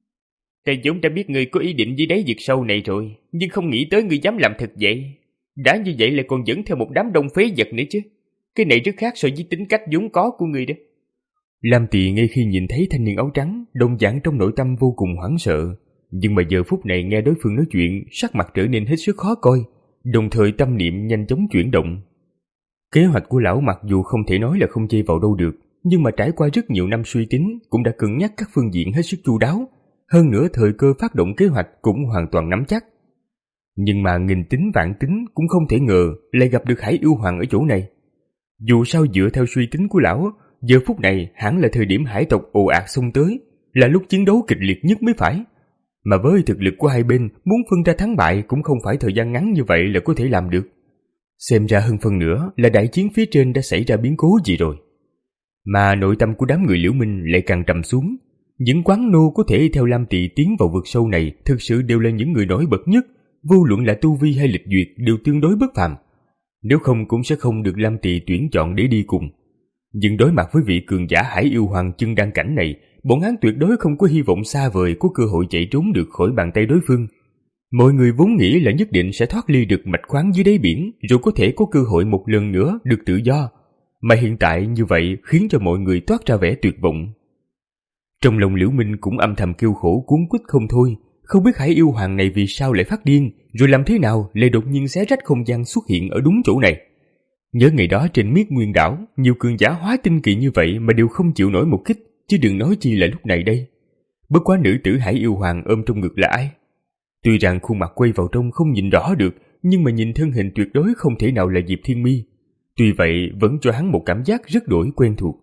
Ta vốn đã biết ngươi có ý định dưới đáy vực sâu này rồi, nhưng không nghĩ tới ngươi dám làm thật vậy. Đã như vậy lại còn dẫn theo một đám đông phế vật nữa chứ. Cái này rất khác so với tính cách vốn có của ngươi đó. Lam Tỳ ngay khi nhìn thấy thanh niên áo trắng, đồng dạng trong nội tâm vô cùng hoảng sợ, nhưng mà giờ phút này nghe đối phương nói chuyện, sắc mặt trở nên hết sức khó coi, đồng thời tâm niệm nhanh chóng chuyển động. Kế hoạch của lão mặc dù không thể nói là không chê vào đâu được, nhưng mà trải qua rất nhiều năm suy tính cũng đã cân nhắc các phương diện hết sức chu đáo, hơn nữa thời cơ phát động kế hoạch cũng hoàn toàn nắm chắc. Nhưng mà nghìn tính vạn tính cũng không thể ngờ lại gặp được Hải Yêu Hoàng ở chỗ này. Dù sao dựa theo suy tính của lão, giờ phút này hẳn là thời điểm hải tộc ồ ạt xông tới, là lúc chiến đấu kịch liệt nhất mới phải. Mà với thực lực của hai bên, muốn phân ra thắng bại cũng không phải thời gian ngắn như vậy là có thể làm được. Xem ra hơn phần nữa là đại chiến phía trên đã xảy ra biến cố gì rồi. Mà nội tâm của đám người Liễu Minh lại càng trầm xuống. Những quán nô có thể theo Lam Tỵ tiến vào vực sâu này thực sự đều là những người nổi bật nhất, vô luận là tu vi hay lịch duyệt đều tương đối bất phàm. Nếu không cũng sẽ không được Lam Tỵ tuyển chọn để đi cùng. Nhưng đối mặt với vị cường giả Hải Yêu Hoàng chân đăng cảnh này, bọn hắn tuyệt đối không có hy vọng xa vời có cơ hội chạy trốn được khỏi bàn tay đối phương. Mọi người vốn nghĩ là nhất định sẽ thoát ly được mạch khoáng dưới đáy biển, rồi có thể có cơ hội một lần nữa được tự do. Mà hiện tại như vậy khiến cho mọi người toát ra vẻ tuyệt vọng. Trong lòng Liễu Minh cũng âm thầm kêu khổ cuống quýt không thôi, không biết Hải Yêu Hoàng này vì sao lại phát điên, rồi làm thế nào lại đột nhiên xé rách không gian xuất hiện ở đúng chỗ này. Nhớ ngày đó trên Miết Nguyên đảo, nhiều cường giả hóa tinh kỳ như vậy mà đều không chịu nổi một kích, chứ đừng nói chi là lúc này đây. Bất quá nữ tử Hải Yêu Hoàng ôm trong ngực là ai? Tuy rằng khuôn mặt quay vào trong không nhìn rõ được, nhưng mà nhìn thân hình tuyệt đối không thể nào là Diệp Thiên Mi. Tuy vậy vẫn cho hắn một cảm giác rất đổi quen thuộc.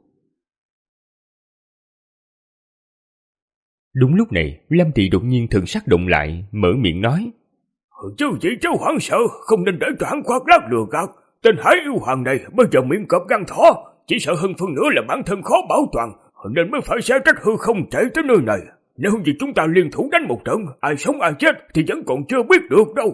Đúng lúc này, Lam Tỵ đột nhiên thần sắc động lại, mở miệng nói: Chứ gì cháu hoảng sợ, không nên để cho hắn khoác lác lừa gạt. Tên Hải Yêu Hoàng này bây giờ miệng cọp gan thỏ, chỉ sợ hơn phân nữa là bản thân khó bảo toàn, nên mới phải xé rách hư không chạy tới nơi này. Nếu như chúng ta liên thủ đánh một trận, ai sống ai chết thì vẫn còn chưa biết được đâu.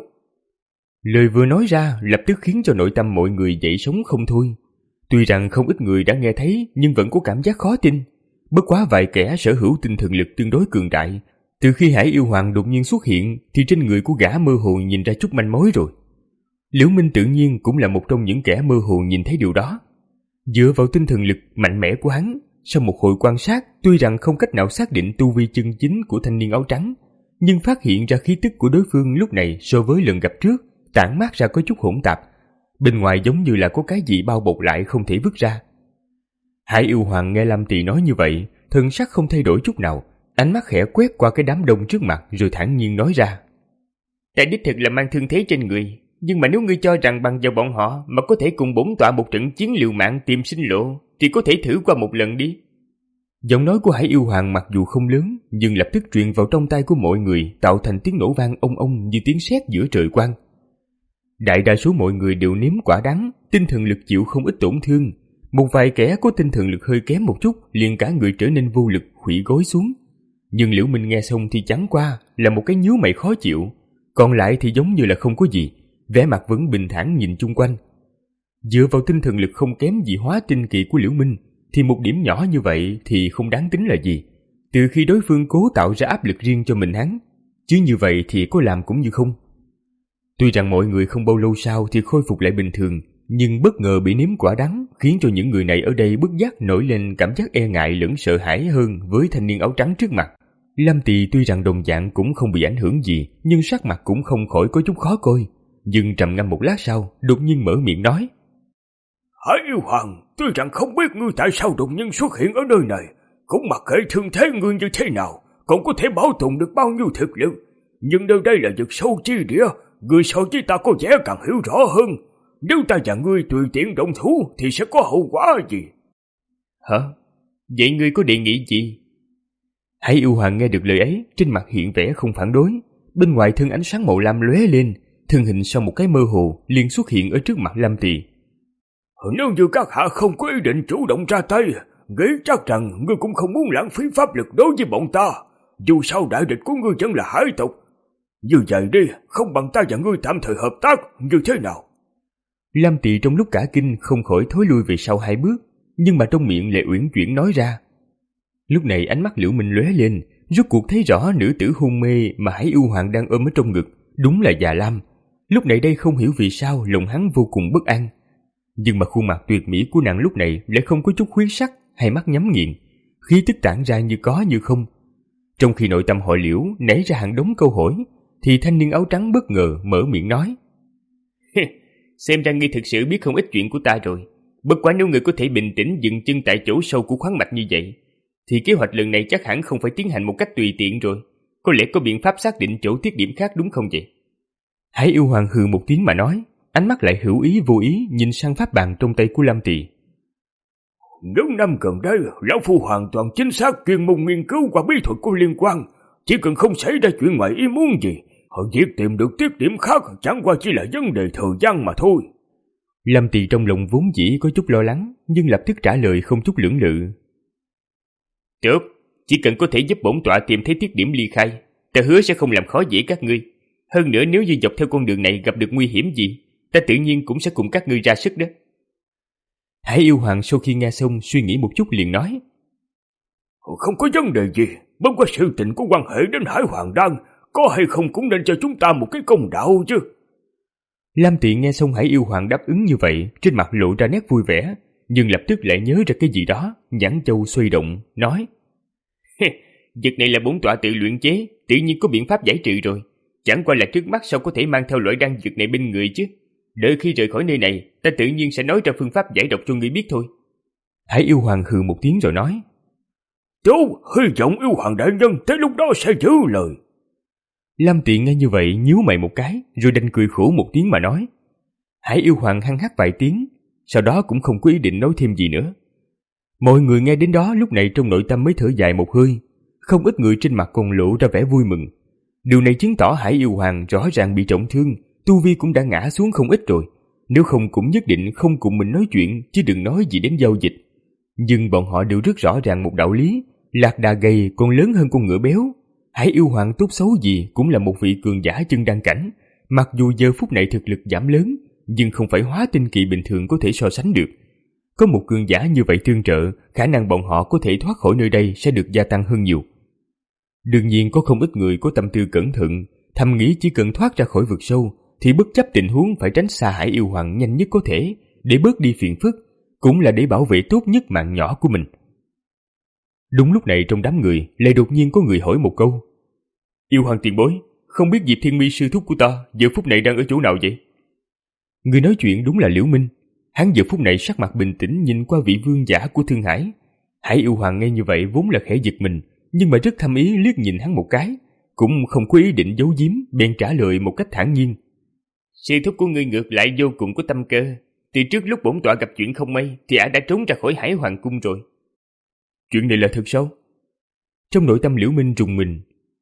Lời vừa nói ra lập tức khiến cho nội tâm mọi người dậy sóng không thôi. Tuy rằng không ít người đã nghe thấy, nhưng vẫn có cảm giác khó tin. Bất quá vài kẻ sở hữu tinh thần lực tương đối cường đại, từ khi Hải Yêu Hoàng đột nhiên xuất hiện thì trên người của gã mơ hồ nhìn ra chút manh mối rồi. Liễu Minh tự nhiên cũng là một trong những kẻ mơ hồ nhìn thấy điều đó. Dựa vào tinh thần lực mạnh mẽ của hắn, sau một hồi quan sát, tuy rằng không cách nào xác định tu vi chân chính của thanh niên áo trắng, nhưng phát hiện ra khí tức của đối phương lúc này so với lần gặp trước tản mát ra có chút hỗn tạp, bên ngoài giống như là có cái gì bao bọc lại không thể vứt ra. Hải Yêu Hoàng nghe Lam Tỵ nói như vậy, thần sắc không thay đổi chút nào, ánh mắt khẽ quét qua cái đám đông trước mặt rồi thản nhiên nói ra: Ta đích thực là mang thương thế trên người, nhưng mà nếu ngươi cho rằng bằng vào bọn họ mà có thể cùng bổn tọa một trận chiến liều mạng tìm sinh lộ, thì có thể thử qua một lần đi. Giọng nói của Hải Yêu Hoàng mặc dù không lớn, nhưng lập tức truyền vào trong tai của mọi người, tạo thành tiếng nổ vang ông ông như tiếng sét giữa trời quang. Đại đa số mọi người đều nếm quả đắng, tinh thần lực chịu không ít tổn thương. Một vài kẻ có tinh thần lực hơi kém một chút, liền cả người trở nên vô lực, khuỵu gối xuống. Nhưng Liễu Minh nghe xong thì chẳng qua là một cái nhíu mày khó chịu, còn lại thì giống như là không có gì, vẻ mặt vẫn bình thản nhìn chung quanh. Dựa vào tinh thần lực không kém gì hóa tinh kỳ của Liễu Minh, thì một điểm nhỏ như vậy thì không đáng tính là gì, từ khi đối phương cố tạo ra áp lực riêng cho mình hắn, chứ như vậy thì có làm cũng như không. Tuy rằng mọi người không bao lâu sau thì khôi phục lại bình thường, nhưng bất ngờ bị nếm quả đắng khiến cho những người này ở đây bất giác nổi lên cảm giác e ngại lẫn sợ hãi hơn với thanh niên áo trắng trước mặt. Lam Tỵ tuy rằng đồng dạng cũng không bị ảnh hưởng gì, nhưng sắc mặt cũng không khỏi có chút khó coi. Nhưng trầm ngâm một lát sau, đột nhiên mở miệng nói: Hải Yêu Hoàng, tuy rằng không biết ngươi tại sao đột nhiên xuất hiện ở nơi này, cũng mặc kệ thương thế ngươi như thế nào, còn có thể bảo tồn được bao nhiêu thực lực, nhưng nơi đây là vực sâu chi địa, ngươi so với ta có vẻ càng hiểu rõ hơn. Nếu ta và ngươi tùy tiện động thủ thì sẽ có hậu quả gì? Hả? Vậy ngươi có đề nghị gì? Hải Yêu Hoàng nghe được lời ấy, trên mặt hiện vẻ không phản đối. Bên ngoài thân ánh sáng màu lam lóe lên, thân hình sau một cái mơ hồ liền xuất hiện ở trước mặt Lam Tỵ. Nếu như các hạ không có ý định chủ động ra tay, nghĩ chắc rằng ngươi cũng không muốn lãng phí pháp lực đối với bọn ta. Dù sao đại địch của ngươi vẫn là hải tộc. Như vậy đi, không bằng ta và ngươi tạm thời hợp tác, như thế nào? Lam Tỵ trong lúc cả kinh không khỏi thối lui về sau hai bước, nhưng mà trong miệng lại uyển chuyển nói ra. Lúc này ánh mắt Liễu Minh lóe lên, rốt cuộc thấy rõ nữ tử hôn mê mà Hải Yêu Hoàng đang ôm ở trong ngực, đúng là Già Lam. Lúc này đây không hiểu vì sao lòng hắn vô cùng bất an. Nhưng mà khuôn mặt tuyệt mỹ của nàng lúc này lại không có chút huyết sắc, hai mắt nhắm nghiền, khí tức tản ra như có như không. Trong khi nội tâm họ Liễu nảy ra hàng đống câu hỏi, thì thanh niên áo trắng bất ngờ mở miệng nói: Xem ra ngươi thực sự biết không ít chuyện của ta rồi. Bất quá nếu ngươi có thể bình tĩnh dừng chân tại chỗ sâu của khoáng mạch như vậy, thì kế hoạch lần này chắc hẳn không phải tiến hành một cách tùy tiện rồi. Có lẽ có biện pháp xác định chỗ tiết điểm khác đúng không vậy? Hải Yêu Hoàng hừ một tiếng mà nói, ánh mắt lại hữu ý vô ý nhìn sang pháp bàn trong tay của Lam Tỵ. Những năm gần đây, lão phu hoàn toàn chính xác chuyên môn nghiên cứu qua bí thuật của liên quan. Chỉ cần không xảy ra chuyện ngoài ý muốn gì, họ việc tìm được tiết điểm khác chẳng qua chỉ là vấn đề thời gian mà thôi. Lâm Tỳ trong lòng vốn dĩ có chút lo lắng, nhưng lập tức trả lời không chút lưỡng lự. Được, chỉ cần có thể giúp bổn tọa tìm thấy tiết điểm ly khai, ta hứa sẽ không làm khó dễ các ngươi. Hơn nữa nếu như dọc theo con đường này gặp được nguy hiểm gì, ta tự nhiên cũng sẽ cùng các ngươi ra sức đó. Hải Yêu Hoàng sau khi nghe xong suy nghĩ một chút liền nói. Không có vấn đề gì, bất quá sự tình có quan hệ đến Hải Hoàng Đan, có hay không cũng nên cho chúng ta một cái công đạo chứ. Lam Tị nghe xong Hải Yêu Hoàng đáp ứng như vậy, trên mặt lộ ra nét vui vẻ, nhưng lập tức lại nhớ ra cái gì đó, nhãn châu xoay động, nói. Vật này là bổn tọa tự luyện chế, tự nhiên có biện pháp giải trừ rồi. Chẳng qua là trước mắt sao có thể mang theo loại đan dược này bên người chứ. Đợi khi rời khỏi nơi này, ta tự nhiên sẽ nói ra phương pháp giải độc cho ngươi biết thôi. Hải Yêu Hoàng hừ một tiếng rồi nói. Chú, hy vọng Yêu Hoàng đại nhân tới lúc đó sẽ giữ lời. Lam Tị nghe như vậy nhíu mày một cái, rồi đành cười khổ một tiếng mà nói. Hải Yêu Hoàng hăng hắc vài tiếng, sau đó cũng không có ý định nói thêm gì nữa. Mọi người nghe đến đó lúc này trong nội tâm mới thở dài một hơi, không ít người trên mặt còn lộ ra vẻ vui mừng. Điều này chứng tỏ Hải Yêu Hoàng rõ ràng bị trọng thương, tu vi cũng đã ngã xuống không ít rồi. Nếu không cũng nhất định không cùng mình nói chuyện, chứ đừng nói gì đến giao dịch. Nhưng bọn họ đều rất rõ ràng một đạo lý, lạc đà gầy còn lớn hơn con ngựa béo. Hải Yêu Hoàng tốt xấu gì cũng là một vị cường giả chân đan cảnh, mặc dù giờ phút này thực lực giảm lớn, nhưng không phải hóa tinh kỳ bình thường có thể so sánh được. Có một cường giả như vậy tương trợ, khả năng bọn họ có thể thoát khỏi nơi đây sẽ được gia tăng hơn nhiều. Đương nhiên có không ít người có tâm tư cẩn thận, thầm nghĩ chỉ cần thoát ra khỏi vực sâu thì bất chấp tình huống phải tránh xa Hải Yêu Hoàng nhanh nhất có thể, để bớt đi phiền phức, cũng là để bảo vệ tốt nhất mạng nhỏ của mình. Đúng lúc này trong đám người lại đột nhiên có người hỏi một câu. Yêu Hoàng tiền bối, không biết Diệp Thiên Mi sư thúc của ta giờ phút này đang ở chỗ nào vậy? Người nói chuyện đúng là Liễu Minh. Hắn giờ phút này sắc mặt bình tĩnh nhìn qua vị vương giả của Thương Hải. Hải Yêu Hoàng nghe như vậy vốn là khẽ giật mình, nhưng mà rất thâm ý liếc nhìn hắn một cái, cũng không có ý định giấu giếm, bèn trả lời một cách thản nhiên. Sư thúc của ngươi ngược lại vô cùng có tâm cơ. Từ trước lúc bổn tọa gặp chuyện không may thì ả đã trốn ra khỏi Hải Hoàng cung rồi. Chuyện này là thật sao? Trong nội tâm Liễu Minh rùng mình.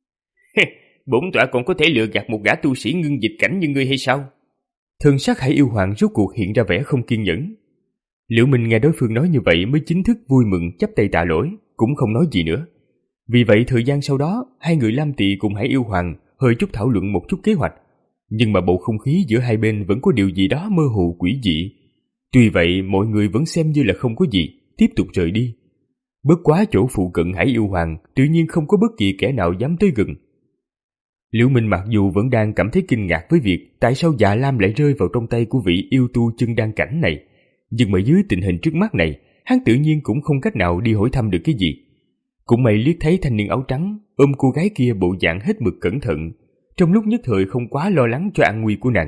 Bổn tọa còn có thể lừa gạt một gã tu sĩ ngưng dịch cảnh như ngươi hay sao? Thần sắc Hải Yêu Hoàng rốt cuộc hiện ra vẻ không kiên nhẫn. Liễu Minh nghe đối phương nói như vậy mới chính thức vui mừng chắp tay tạ lỗi, cũng không nói gì nữa. Vì vậy thời gian sau đó, hai người Lam Tị cùng Hải Yêu Hoàng hơi chút thảo luận một chút kế hoạch, nhưng mà bầu không khí giữa hai bên vẫn có điều gì đó mơ hồ quỷ dị. Tuy vậy mọi người vẫn xem như là không có gì, tiếp tục rời đi. Bất quá chỗ phụ cận Hải Yêu Hoàng tự nhiên không có bất kỳ kẻ nào dám tới gần. Liễu Minh mặc dù vẫn đang cảm thấy kinh ngạc với việc tại sao Dạ Lam lại rơi vào trong tay của vị yêu tu chân đan cảnh này, nhưng mà dưới tình hình trước mắt này, hắn tự nhiên cũng không cách nào đi hỏi thăm được cái gì. Cũng may liếc thấy thanh niên áo trắng ôm cô gái kia bộ dạng hết mực cẩn thận, trong lúc nhất thời không quá lo lắng cho an nguy của nàng.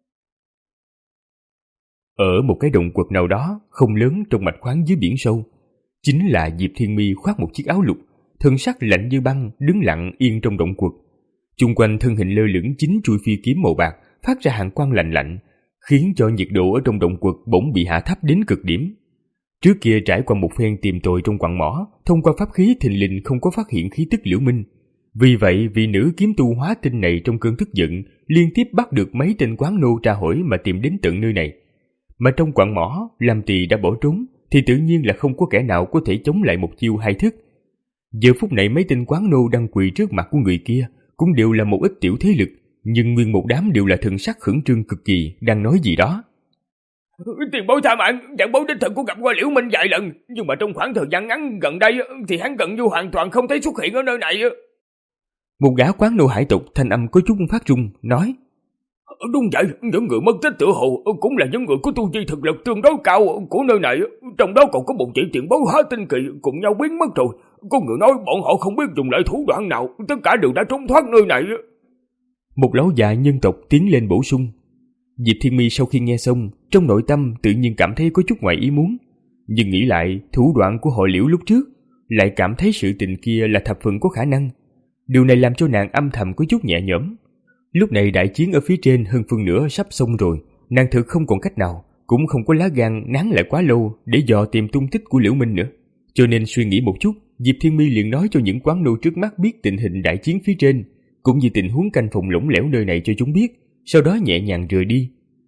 Ở một cái động quật nào đó không lớn trong mạch khoáng dưới biển sâu, chính là Diệp Thiên Mi khoác một chiếc áo lục, thân sắc lạnh như băng, đứng lặng yên trong động quật. Chung quanh thân hình lơ lửng chín chuôi phi kiếm màu bạc phát ra hàn quang lạnh lạnh, khiến cho nhiệt độ ở trong động quật bỗng bị hạ thấp đến cực điểm. Trước kia trải qua một phen tìm tòi trong quặng mỏ, thông qua pháp khí thình lình không có phát hiện khí tức Liễu Minh. Vì vậy vị nữ kiếm tu hóa tinh này trong cơn tức giận liên tiếp bắt được mấy tên quán nô tra hỏi mà tìm đến tận nơi này. Mà trong quặng mỏ, Lam Tỳ đã bỏ trốn thì tự nhiên là không có kẻ nào có thể chống lại một chiêu hai thức. Giờ phút này mấy tên quán nô đang quỳ trước mặt của người kia cũng đều là một ít tiểu thế lực, nhưng nguyên một đám đều là thần sắc khẩn trương cực kỳ, đang nói gì đó. Tiền bối tha mạng, dạng bối đích thực của gặp qua Liễu Minh vài lần, nhưng mà trong khoảng thời gian ngắn gần đây thì hắn gần như hoàn toàn không thấy xuất hiện ở nơi này. Một gã quán nô hải tộc thanh âm có chút phát run nói. Đúng vậy, những người mất tích tựa hồ cũng là những người có tu vi thực lực tương đối cao của nơi này, trong đó còn có một vị tiền bối hóa tinh kỳ cùng nhau biến mất rồi. Có người nói bọn họ không biết dùng lại thủ đoạn nào, tất cả đều đã trốn thoát nơi này. Một lão già nhân tộc tiến lên bổ sung. Diệp Thiên Mi sau khi nghe xong, trong nội tâm tự nhiên cảm thấy có chút ngoài ý muốn, nhưng nghĩ lại thủ đoạn của họ Liễu lúc trước, lại cảm thấy sự tình kia là thập phần có khả năng. Điều này làm cho nàng âm thầm có chút nhẹ nhõm. Lúc này đại chiến ở phía trên hơn phân nửa sắp xong rồi, nàng thực không còn cách nào, cũng không có lá gan nán lại quá lâu để dò tìm tung tích của Liễu Minh nữa. Cho nên suy nghĩ một chút, Diệp Thiên Mi liền nói cho những quán nô trước mắt biết tình hình đại chiến phía trên, cũng như tình huống canh phòng lỏng lẻo nơi này cho chúng biết, sau đó nhẹ nhàng rời đi.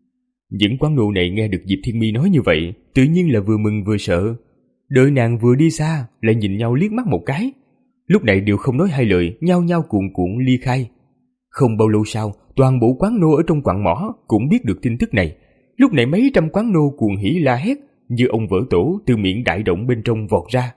Những quán nô này nghe được Diệp Thiên Mi nói như vậy, tự nhiên là vừa mừng vừa sợ. Đợi nàng vừa đi xa, lại nhìn nhau liếc mắt một cái. Lúc này đều không nói hai lời, nhao nhao cuộn cuộn ly khai. Không bao lâu sau, toàn bộ quán nô ở trong quặng mỏ cũng biết được tin tức này. Lúc này mấy trăm quán nô cuồng hỉ la hét, như ông vỡ tổ từ miệng đại động bên trong vọt ra.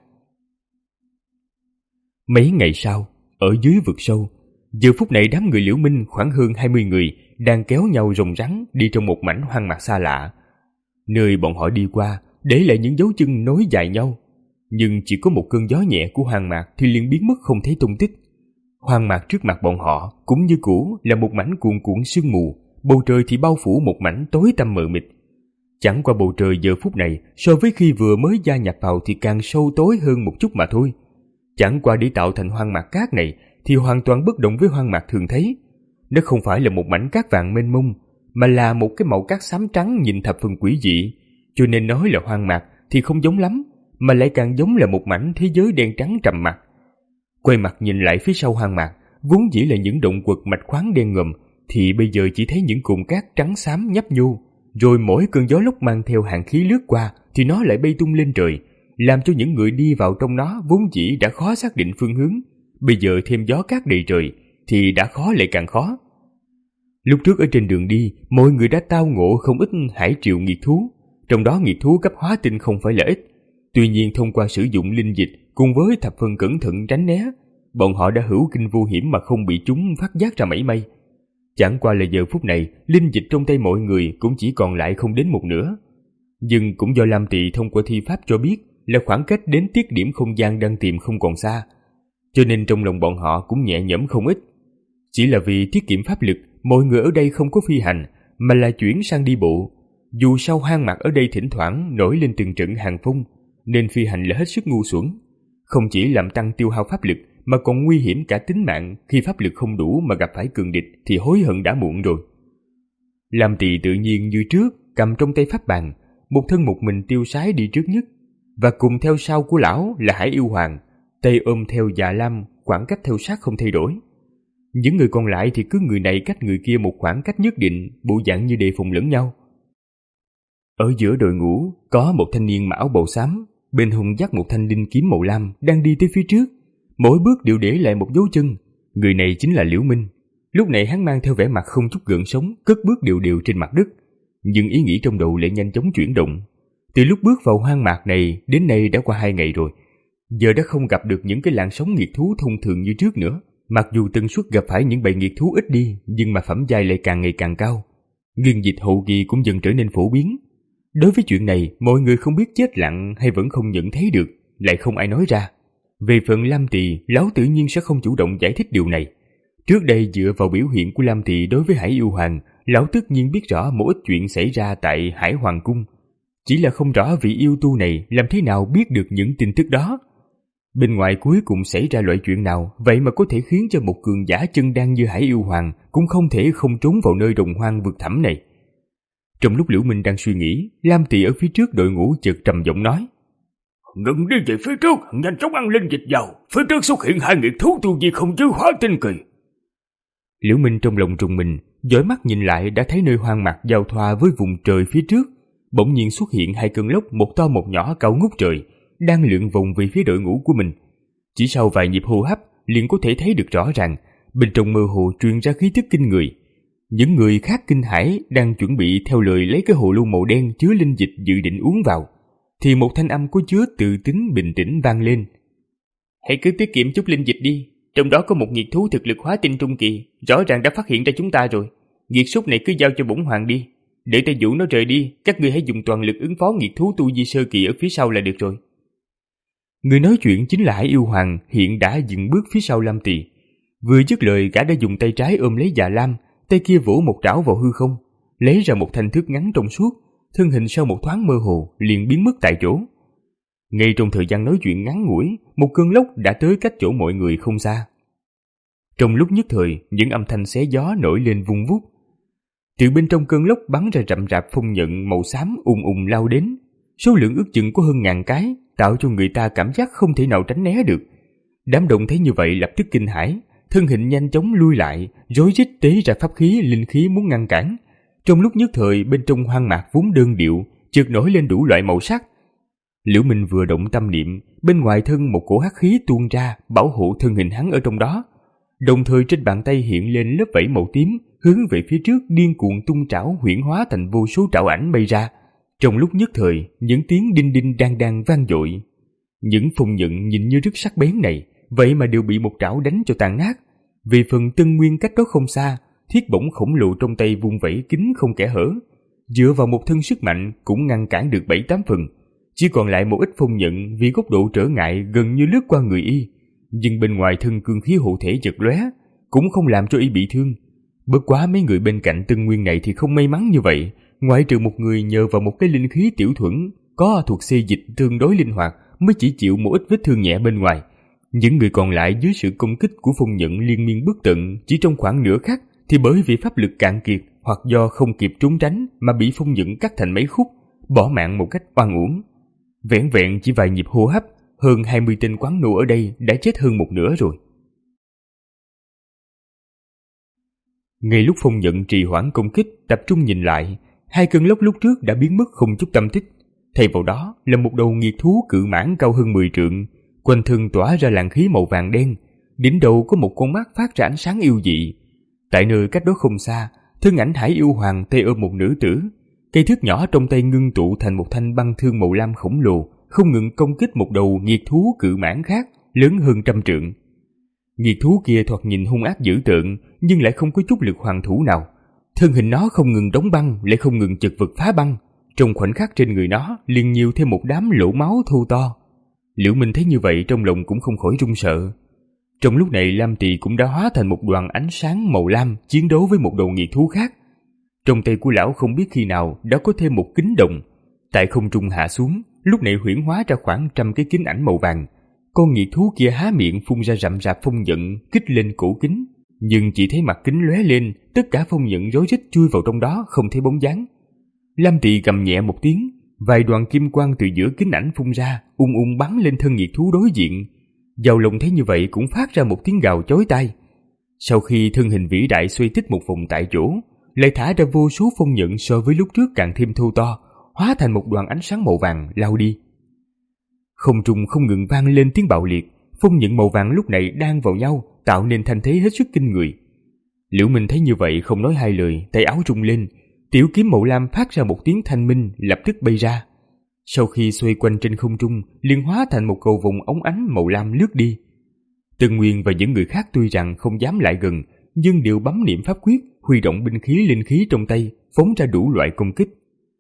Mấy ngày sau, ở dưới vực sâu, giờ phút này đám người Liễu Minh khoảng hơn hai mươi người đang kéo nhau rồng rắn đi trong một mảnh hoang mạc xa lạ. Nơi bọn họ đi qua để lại những dấu chân nối dài nhau, nhưng chỉ có một cơn gió nhẹ của hoang mạc thì liền biến mất không thấy tung tích. Hoang mạc trước mặt bọn họ cũng như cũ là một mảnh cuồn cuộn sương mù, bầu trời thì bao phủ một mảnh tối tăm mờ mịt. Chẳng qua bầu trời giờ phút này so với khi vừa mới gia nhập vào thì càng sâu tối hơn một chút mà thôi. Chẳng qua để tạo thành hoang mạc cát này thì hoàn toàn bất đồng với hoang mạc thường thấy. Nó không phải là một mảnh cát vàng mênh mông, mà là một cái màu cát xám trắng nhìn thập phần quỷ dị. Cho nên nói là hoang mạc thì không giống lắm, mà lại càng giống là một mảnh thế giới đen trắng trầm mặc. Quay mặt nhìn lại phía sau hoang mạc, vốn dĩ là những động quật mạch khoáng đen ngòm, thì bây giờ chỉ thấy những cụm cát trắng xám nhấp nhô, rồi mỗi cơn gió lốc mang theo hàn khí lướt qua thì nó lại bay tung lên trời, làm cho những người đi vào trong nó vốn dĩ đã khó xác định phương hướng, bây giờ thêm gió cát đầy trời thì đã khó lại càng khó. Lúc trước ở trên đường đi, mọi người đã tao ngộ không ít hải triều nghiệt thú, trong đó nghiệt thú cấp hóa tinh không phải là ít. Tuy nhiên thông qua sử dụng linh dịch cùng với thập phần cẩn thận tránh né, bọn họ đã hữu kinh vô hiểm mà không bị chúng phát giác ra mảy may. Chẳng qua là giờ phút này, linh dịch trong tay mọi người cũng chỉ còn lại không đến một nửa. Nhưng cũng do Lam Tỳ thông qua thi pháp cho biết là khoảng cách đến tiết điểm không gian đang tìm không còn xa, cho nên trong lòng bọn họ cũng nhẹ nhõm không ít. Chỉ là vì tiết kiệm pháp lực, mọi người ở đây không có phi hành, mà là chuyển sang đi bộ. Dù sao hang mạc ở đây thỉnh thoảng nổi lên từng trận hàng phong, nên phi hành là hết sức ngu xuẩn. Không chỉ làm tăng tiêu hao pháp lực, mà còn nguy hiểm cả tính mạng. Khi pháp lực không đủ mà gặp phải cường địch thì hối hận đã muộn rồi. Lam Tỳ tự nhiên như trước, cầm trong tay pháp bàn, một thân một mình tiêu sái đi trước nhất, và cùng theo sau của lão là Hải Yêu Hoàng, tay ôm theo Già Lam, khoảng cách theo sát không thay đổi. Những người còn lại thì cứ người này cách người kia một khoảng cách nhất định, bộ dạng như đề phòng lẫn nhau. Ở giữa đội ngũ có một thanh niên mặc áo bào xám, bên hông dắt một thanh linh kiếm màu lam đang đi tới phía trước, mỗi bước đều để lại một dấu chân. Người này chính là Liễu Minh. Lúc này hắn mang theo vẻ mặt không chút gợn sóng, cất bước đều đều trên mặt đất, nhưng ý nghĩ trong đầu lại nhanh chóng chuyển động. Từ lúc bước vào hoang mạc này đến nay đã qua hai ngày rồi, giờ đã không gặp được những cái làn sóng nghiệt thú thông thường như trước nữa. Mặc dù tần suất gặp phải những bầy nghiệt thú ít đi, nhưng mà phẩm giai lại càng ngày càng cao. Nghiên dịch hậu kỳ cũng dần trở nên phổ biến. Đối với chuyện này, mọi người không biết chết lặng hay vẫn không nhận thấy được, lại không ai nói ra. Về phần Lam Tỳ, lão tự nhiên sẽ không chủ động giải thích điều này. Trước đây dựa vào biểu hiện của Lam Tỳ đối với Hải Yêu Hoàng, lão tất nhiên biết rõ một ít chuyện xảy ra tại Hải Hoàng Cung. Chỉ là không rõ vị yêu tu này làm thế nào biết được những tin tức đó. Bên ngoài cuối cùng xảy ra loại chuyện nào vậy mà có thể khiến cho một cường giả chân đan như Hải Yêu Hoàng cũng không thể không trốn vào nơi đồng hoang vực thẳm này. Trong lúc Liễu Minh đang suy nghĩ, Lam Tỳ ở phía trước đội ngũ chợt trầm giọng nói: "Ngừng đi về phía trước, nhanh chóng ăn linh dịch vào. Phía trước xuất hiện hai nghiệt thú tu vi không dưới hóa tinh kỳ." Liễu Minh trong lòng rùng mình, dõi mắt nhìn lại đã thấy nơi hoang mạc giao thoa với vùng trời phía trước, bỗng nhiên xuất hiện hai cơn lốc, một to một nhỏ cao ngút trời, đang lượn vòng về phía đội ngũ của mình. Chỉ sau vài nhịp hô hấp liền có thể thấy được rõ ràng, bên trong mơ hồ truyền ra khí tức kinh người. Những người khác kinh hãi đang chuẩn bị theo lời lấy cái hồ lô màu đen chứa linh dịch dự định uống vào, thì một thanh âm có chứa tự tính bình tĩnh vang lên: "Hãy cứ tiết kiệm chút linh dịch đi, trong đó có một nghiệt thú thực lực hóa tinh trung kỳ, rõ ràng đã phát hiện ra chúng ta rồi. Nghiệt súc này cứ giao cho bổn hoàng đi, để ta dụ nó rời đi, các ngươi hãy dùng toàn lực ứng phó nghiệt thú tu vi sơ kỳ ở phía sau là được rồi." Người nói chuyện chính là Hải Yêu Hoàng, hiện đã dừng bước phía sau Lam Tỳ. Vừa dứt lời, gã đã dùng tay trái ôm lấy Già Lam, tay kia vỗ một trảo vào hư không, lấy ra một thanh thước ngắn trong suốt, thân hình sau một thoáng mơ hồ liền biến mất tại chỗ. Ngay trong thời gian nói chuyện ngắn ngủi, một cơn lốc đã tới cách chỗ mọi người không xa. Trong lúc nhất thời, những âm thanh xé gió nổi lên vung vút. Từ bên trong cơn lốc bắn ra rậm rạp phong nhận màu xám ùn ùn lao đến, số lượng ước chừng có hơn ngàn cái, tạo cho người ta cảm giác không thể nào tránh né được. Đám đông thấy như vậy lập tức kinh hãi, thân hình nhanh chóng lui lại, rối rít tế ra pháp khí linh khí muốn ngăn cản. Trong lúc nhất thời bên trong hoang mạc vốn đơn điệu, chợt nổi lên đủ loại màu sắc. Liễu Minh vừa động tâm niệm, bên ngoài thân một cổ hắc khí tuôn ra bảo hộ thân hình hắn ở trong đó. Đồng thời trên bàn tay hiện lên lớp vảy màu tím, hướng về phía trước điên cuồng tung trảo huyễn hóa thành vô số trảo ảnh bay ra. Trong lúc nhất thời, những tiếng đinh đinh đang đang vang dội. Những phong nhận nhìn như rất sắc bén này, vậy mà đều bị một trảo đánh cho tàn nát. Về phần Tân Nguyên cách đó không xa, thiết bổng khổng lồ trong tay vung vẩy kín không kẽ hở, dựa vào một thân sức mạnh cũng ngăn cản được bảy tám phần. Chỉ còn lại một ít phong nhận vì góc độ trở ngại gần như lướt qua người y, nhưng bên ngoài thân cương khí hộ thể chật lóe, cũng không làm cho y bị thương. Bất quá mấy người bên cạnh Tân Nguyên này thì không may mắn như vậy, ngoại trừ một người nhờ vào một cái linh khí tiểu thuẫn có thuộc xê dịch tương đối linh hoạt mới chỉ chịu một ít vết thương nhẹ bên ngoài. Những người còn lại dưới sự công kích của phong nhận liên miên bất tận chỉ trong khoảng nửa khắc thì bởi vì pháp lực cạn kiệt hoặc do không kịp trốn tránh mà bị phong nhận cắt thành mấy khúc, bỏ mạng một cách oan uổng. Vẻn vẹn chỉ vài nhịp hô hấp, hơn hai mươi tên quán nô ở đây đã chết hơn một nửa rồi. Ngay lúc phong nhận trì hoãn công kích, tập trung nhìn lại, hai cơn lốc lúc trước đã biến mất không chút tâm tích. Thay vào đó là một đầu nghiệt thú cự mãng cao hơn mười trượng, quanh thân tỏa ra làn khí màu vàng đen, đỉnh đầu có một con mắt phát ra ánh sáng yêu dị. Tại nơi cách đó không xa, thân ảnh Hải Yêu Hoàng tay ôm một nữ tử, cây thước nhỏ trong tay ngưng tụ thành một thanh băng thương màu lam khổng lồ, không ngừng công kích một đầu nghiệt thú cự mãng khác, lớn hơn trăm trượng. Nghiệt thú kia thoạt nhìn hung ác dữ tợn, nhưng lại không có chút lực hoàn thủ nào. Thân hình nó không ngừng đóng băng, lại không ngừng chật vật phá băng. Trong khoảnh khắc trên người nó liền nhiều thêm một đám lỗ máu thô to. Liễu Minh thấy như vậy trong lòng cũng không khỏi run sợ. Trong lúc này Lam Tỳ cũng đã hóa thành một đoàn ánh sáng màu lam chiến đấu với một đầu nghiệt thú khác. Trong tay của lão không biết khi nào đã có thêm một kính đồng, tại không trung hạ xuống, lúc này huyễn hóa ra khoảng trăm cái kính ảnh màu vàng. Con nghiệt thú kia há miệng phun ra rậm rạp phong nhận kích lên cổ kính, nhưng chỉ thấy mặt kính lóe lên, tất cả phong nhận rối rít chui vào trong đó không thấy bóng dáng. Lam Tỳ gầm nhẹ một tiếng, vài đoàn kim quang từ giữa kính ảnh phun ra, ung ung bắn lên thân nghiệt thú đối diện. Giao Long thấy như vậy cũng phát ra một tiếng gào chói tai. Sau khi thân hình vĩ đại xoay tích một vòng tại chỗ, lại thả ra vô số phong nhận so với lúc trước càng thêm thô to, hóa thành một đoàn ánh sáng màu vàng lao đi. Không trung không ngừng vang lên tiếng bạo liệt, phong nhận màu vàng lúc này đan vào nhau, tạo nên thanh thế hết sức kinh người. Liễu Minh thấy như vậy không nói hai lời, tay áo rung lên, tiểu kiếm màu lam phát ra một tiếng thanh minh, lập tức bay ra. Sau khi xoay quanh trên không trung, liền hóa thành một cầu vồng óng ánh màu lam lướt đi. Tân Nguyên và những người khác tuy rằng không dám lại gần, nhưng đều bấm niệm pháp quyết, huy động binh khí linh khí trong tay, phóng ra đủ loại công kích.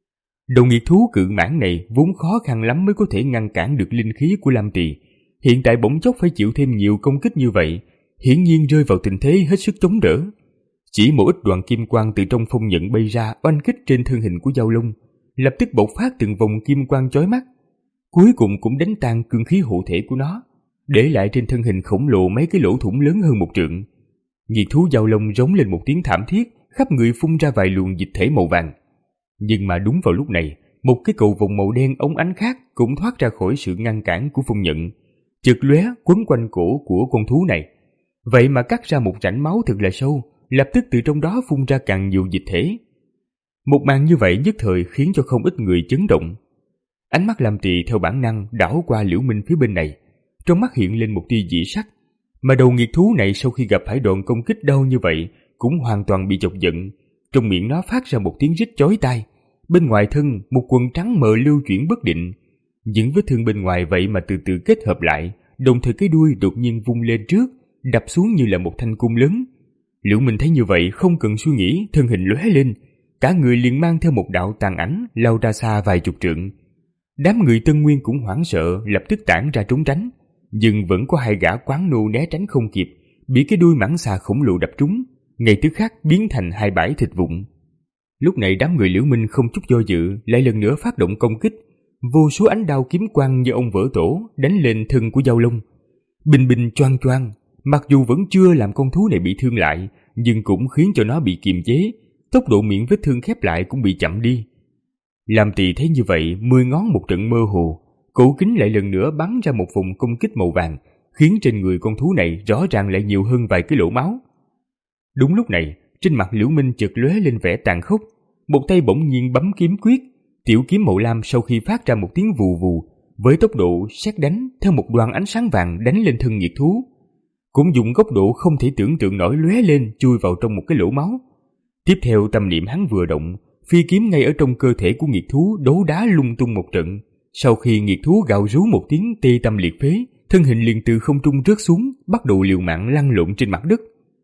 Đầu nghiệt thú cự mãng này vốn khó khăn lắm mới có thể ngăn cản được linh khí của Lam Tỳ, hiện tại bỗng chốc phải chịu thêm nhiều công kích như vậy, hiển nhiên rơi vào tình thế hết sức chống đỡ. Chỉ một ít đoàn kim quang từ trong phong nhận bay ra oanh kích trên thân hình của Giao Long, lập tức bộc phát từng vòng kim quang chói mắt, cuối cùng cũng đánh tan cương khí hộ thể của nó, để lại trên thân hình khổng lồ mấy cái lỗ thủng lớn hơn một trượng. Nghiệt thú Giao Long rống lên một tiếng thảm thiết, khắp người phun ra vài luồng dịch thể màu vàng. Nhưng mà đúng vào lúc này, một cái cầu vồng màu đen óng ánh khác cũng thoát ra khỏi sự ngăn cản của phong nhận, chực lóe quấn quanh cổ của con thú này. Vậy mà cắt ra một rãnh máu thật là sâu, lập tức từ trong đó phun ra càng nhiều dịch thể. Một màn như vậy nhất thời khiến cho không ít người chấn động. Ánh mắt Lam Tỳ theo bản năng đảo qua Liễu Minh phía bên này, trong mắt hiện lên một tia dị sắc. Mà đầu nghiệt thú này sau khi gặp phải đòn công kích đau như vậy cũng hoàn toàn bị chọc giận, trong miệng nó phát ra một tiếng rít chói tai. Bên ngoài thân một quần trắng mờ lưu chuyển bất định, những vết thương bên ngoài vậy mà từ từ kết hợp lại, đồng thời cái đuôi đột nhiên vung lên trước, đập xuống như là một thanh cung lớn. Liễu Minh thấy như vậy không cần suy nghĩ, thân hình lóe lên, cả người liền mang theo một đạo tàn ảnh lao ra xa vài chục trượng. Đám người Tân Nguyên cũng hoảng sợ, lập tức tản ra trốn tránh, nhưng vẫn có hai gã quán nô né tránh không kịp, bị cái đuôi mãng xà khổng lồ đập trúng, ngay tức khắc biến thành hai bãi thịt vụn. Lúc này đám người Liễu Minh không chút do dự, lại lần nữa phát động công kích. Vô số ánh đao kiếm quang như ông vỡ tổ đánh lên thân của Giao Long. Bình bình choang choang, mặc dù vẫn chưa làm con thú này bị thương lại, nhưng cũng khiến cho nó bị kiềm chế, tốc độ miệng vết thương khép lại cũng bị chậm đi. Lam Tỳ thấy như vậy, mười ngón một trận mơ hồ, cổ kính lại lần nữa bắn ra một vùng công kích màu vàng, khiến trên người con thú này rõ ràng lại nhiều hơn vài cái lỗ máu. Đúng lúc này, trên mặt Liễu Minh chợt lóe lên vẻ tàn khốc, một tay bỗng nhiên bấm kiếm quyết. Tiểu kiếm màu lam sau khi phát ra một tiếng vù vù, với tốc độ sét đánh theo một đoàn ánh sáng vàng đánh lên thân nghiệt thú, cũng dùng góc độ không thể tưởng tượng nổi lóe lên chui vào trong một cái lỗ máu. Tiếp theo tâm niệm hắn vừa động, phi kiếm ngay ở trong cơ thể của nghiệt thú đấu đá lung tung một trận. Sau khi nghiệt thú gào rú một tiếng tê tâm liệt phế, thân hình liền từ không trung rớt xuống, bắt đầu liều mạng lăn lộn trên mặt đất.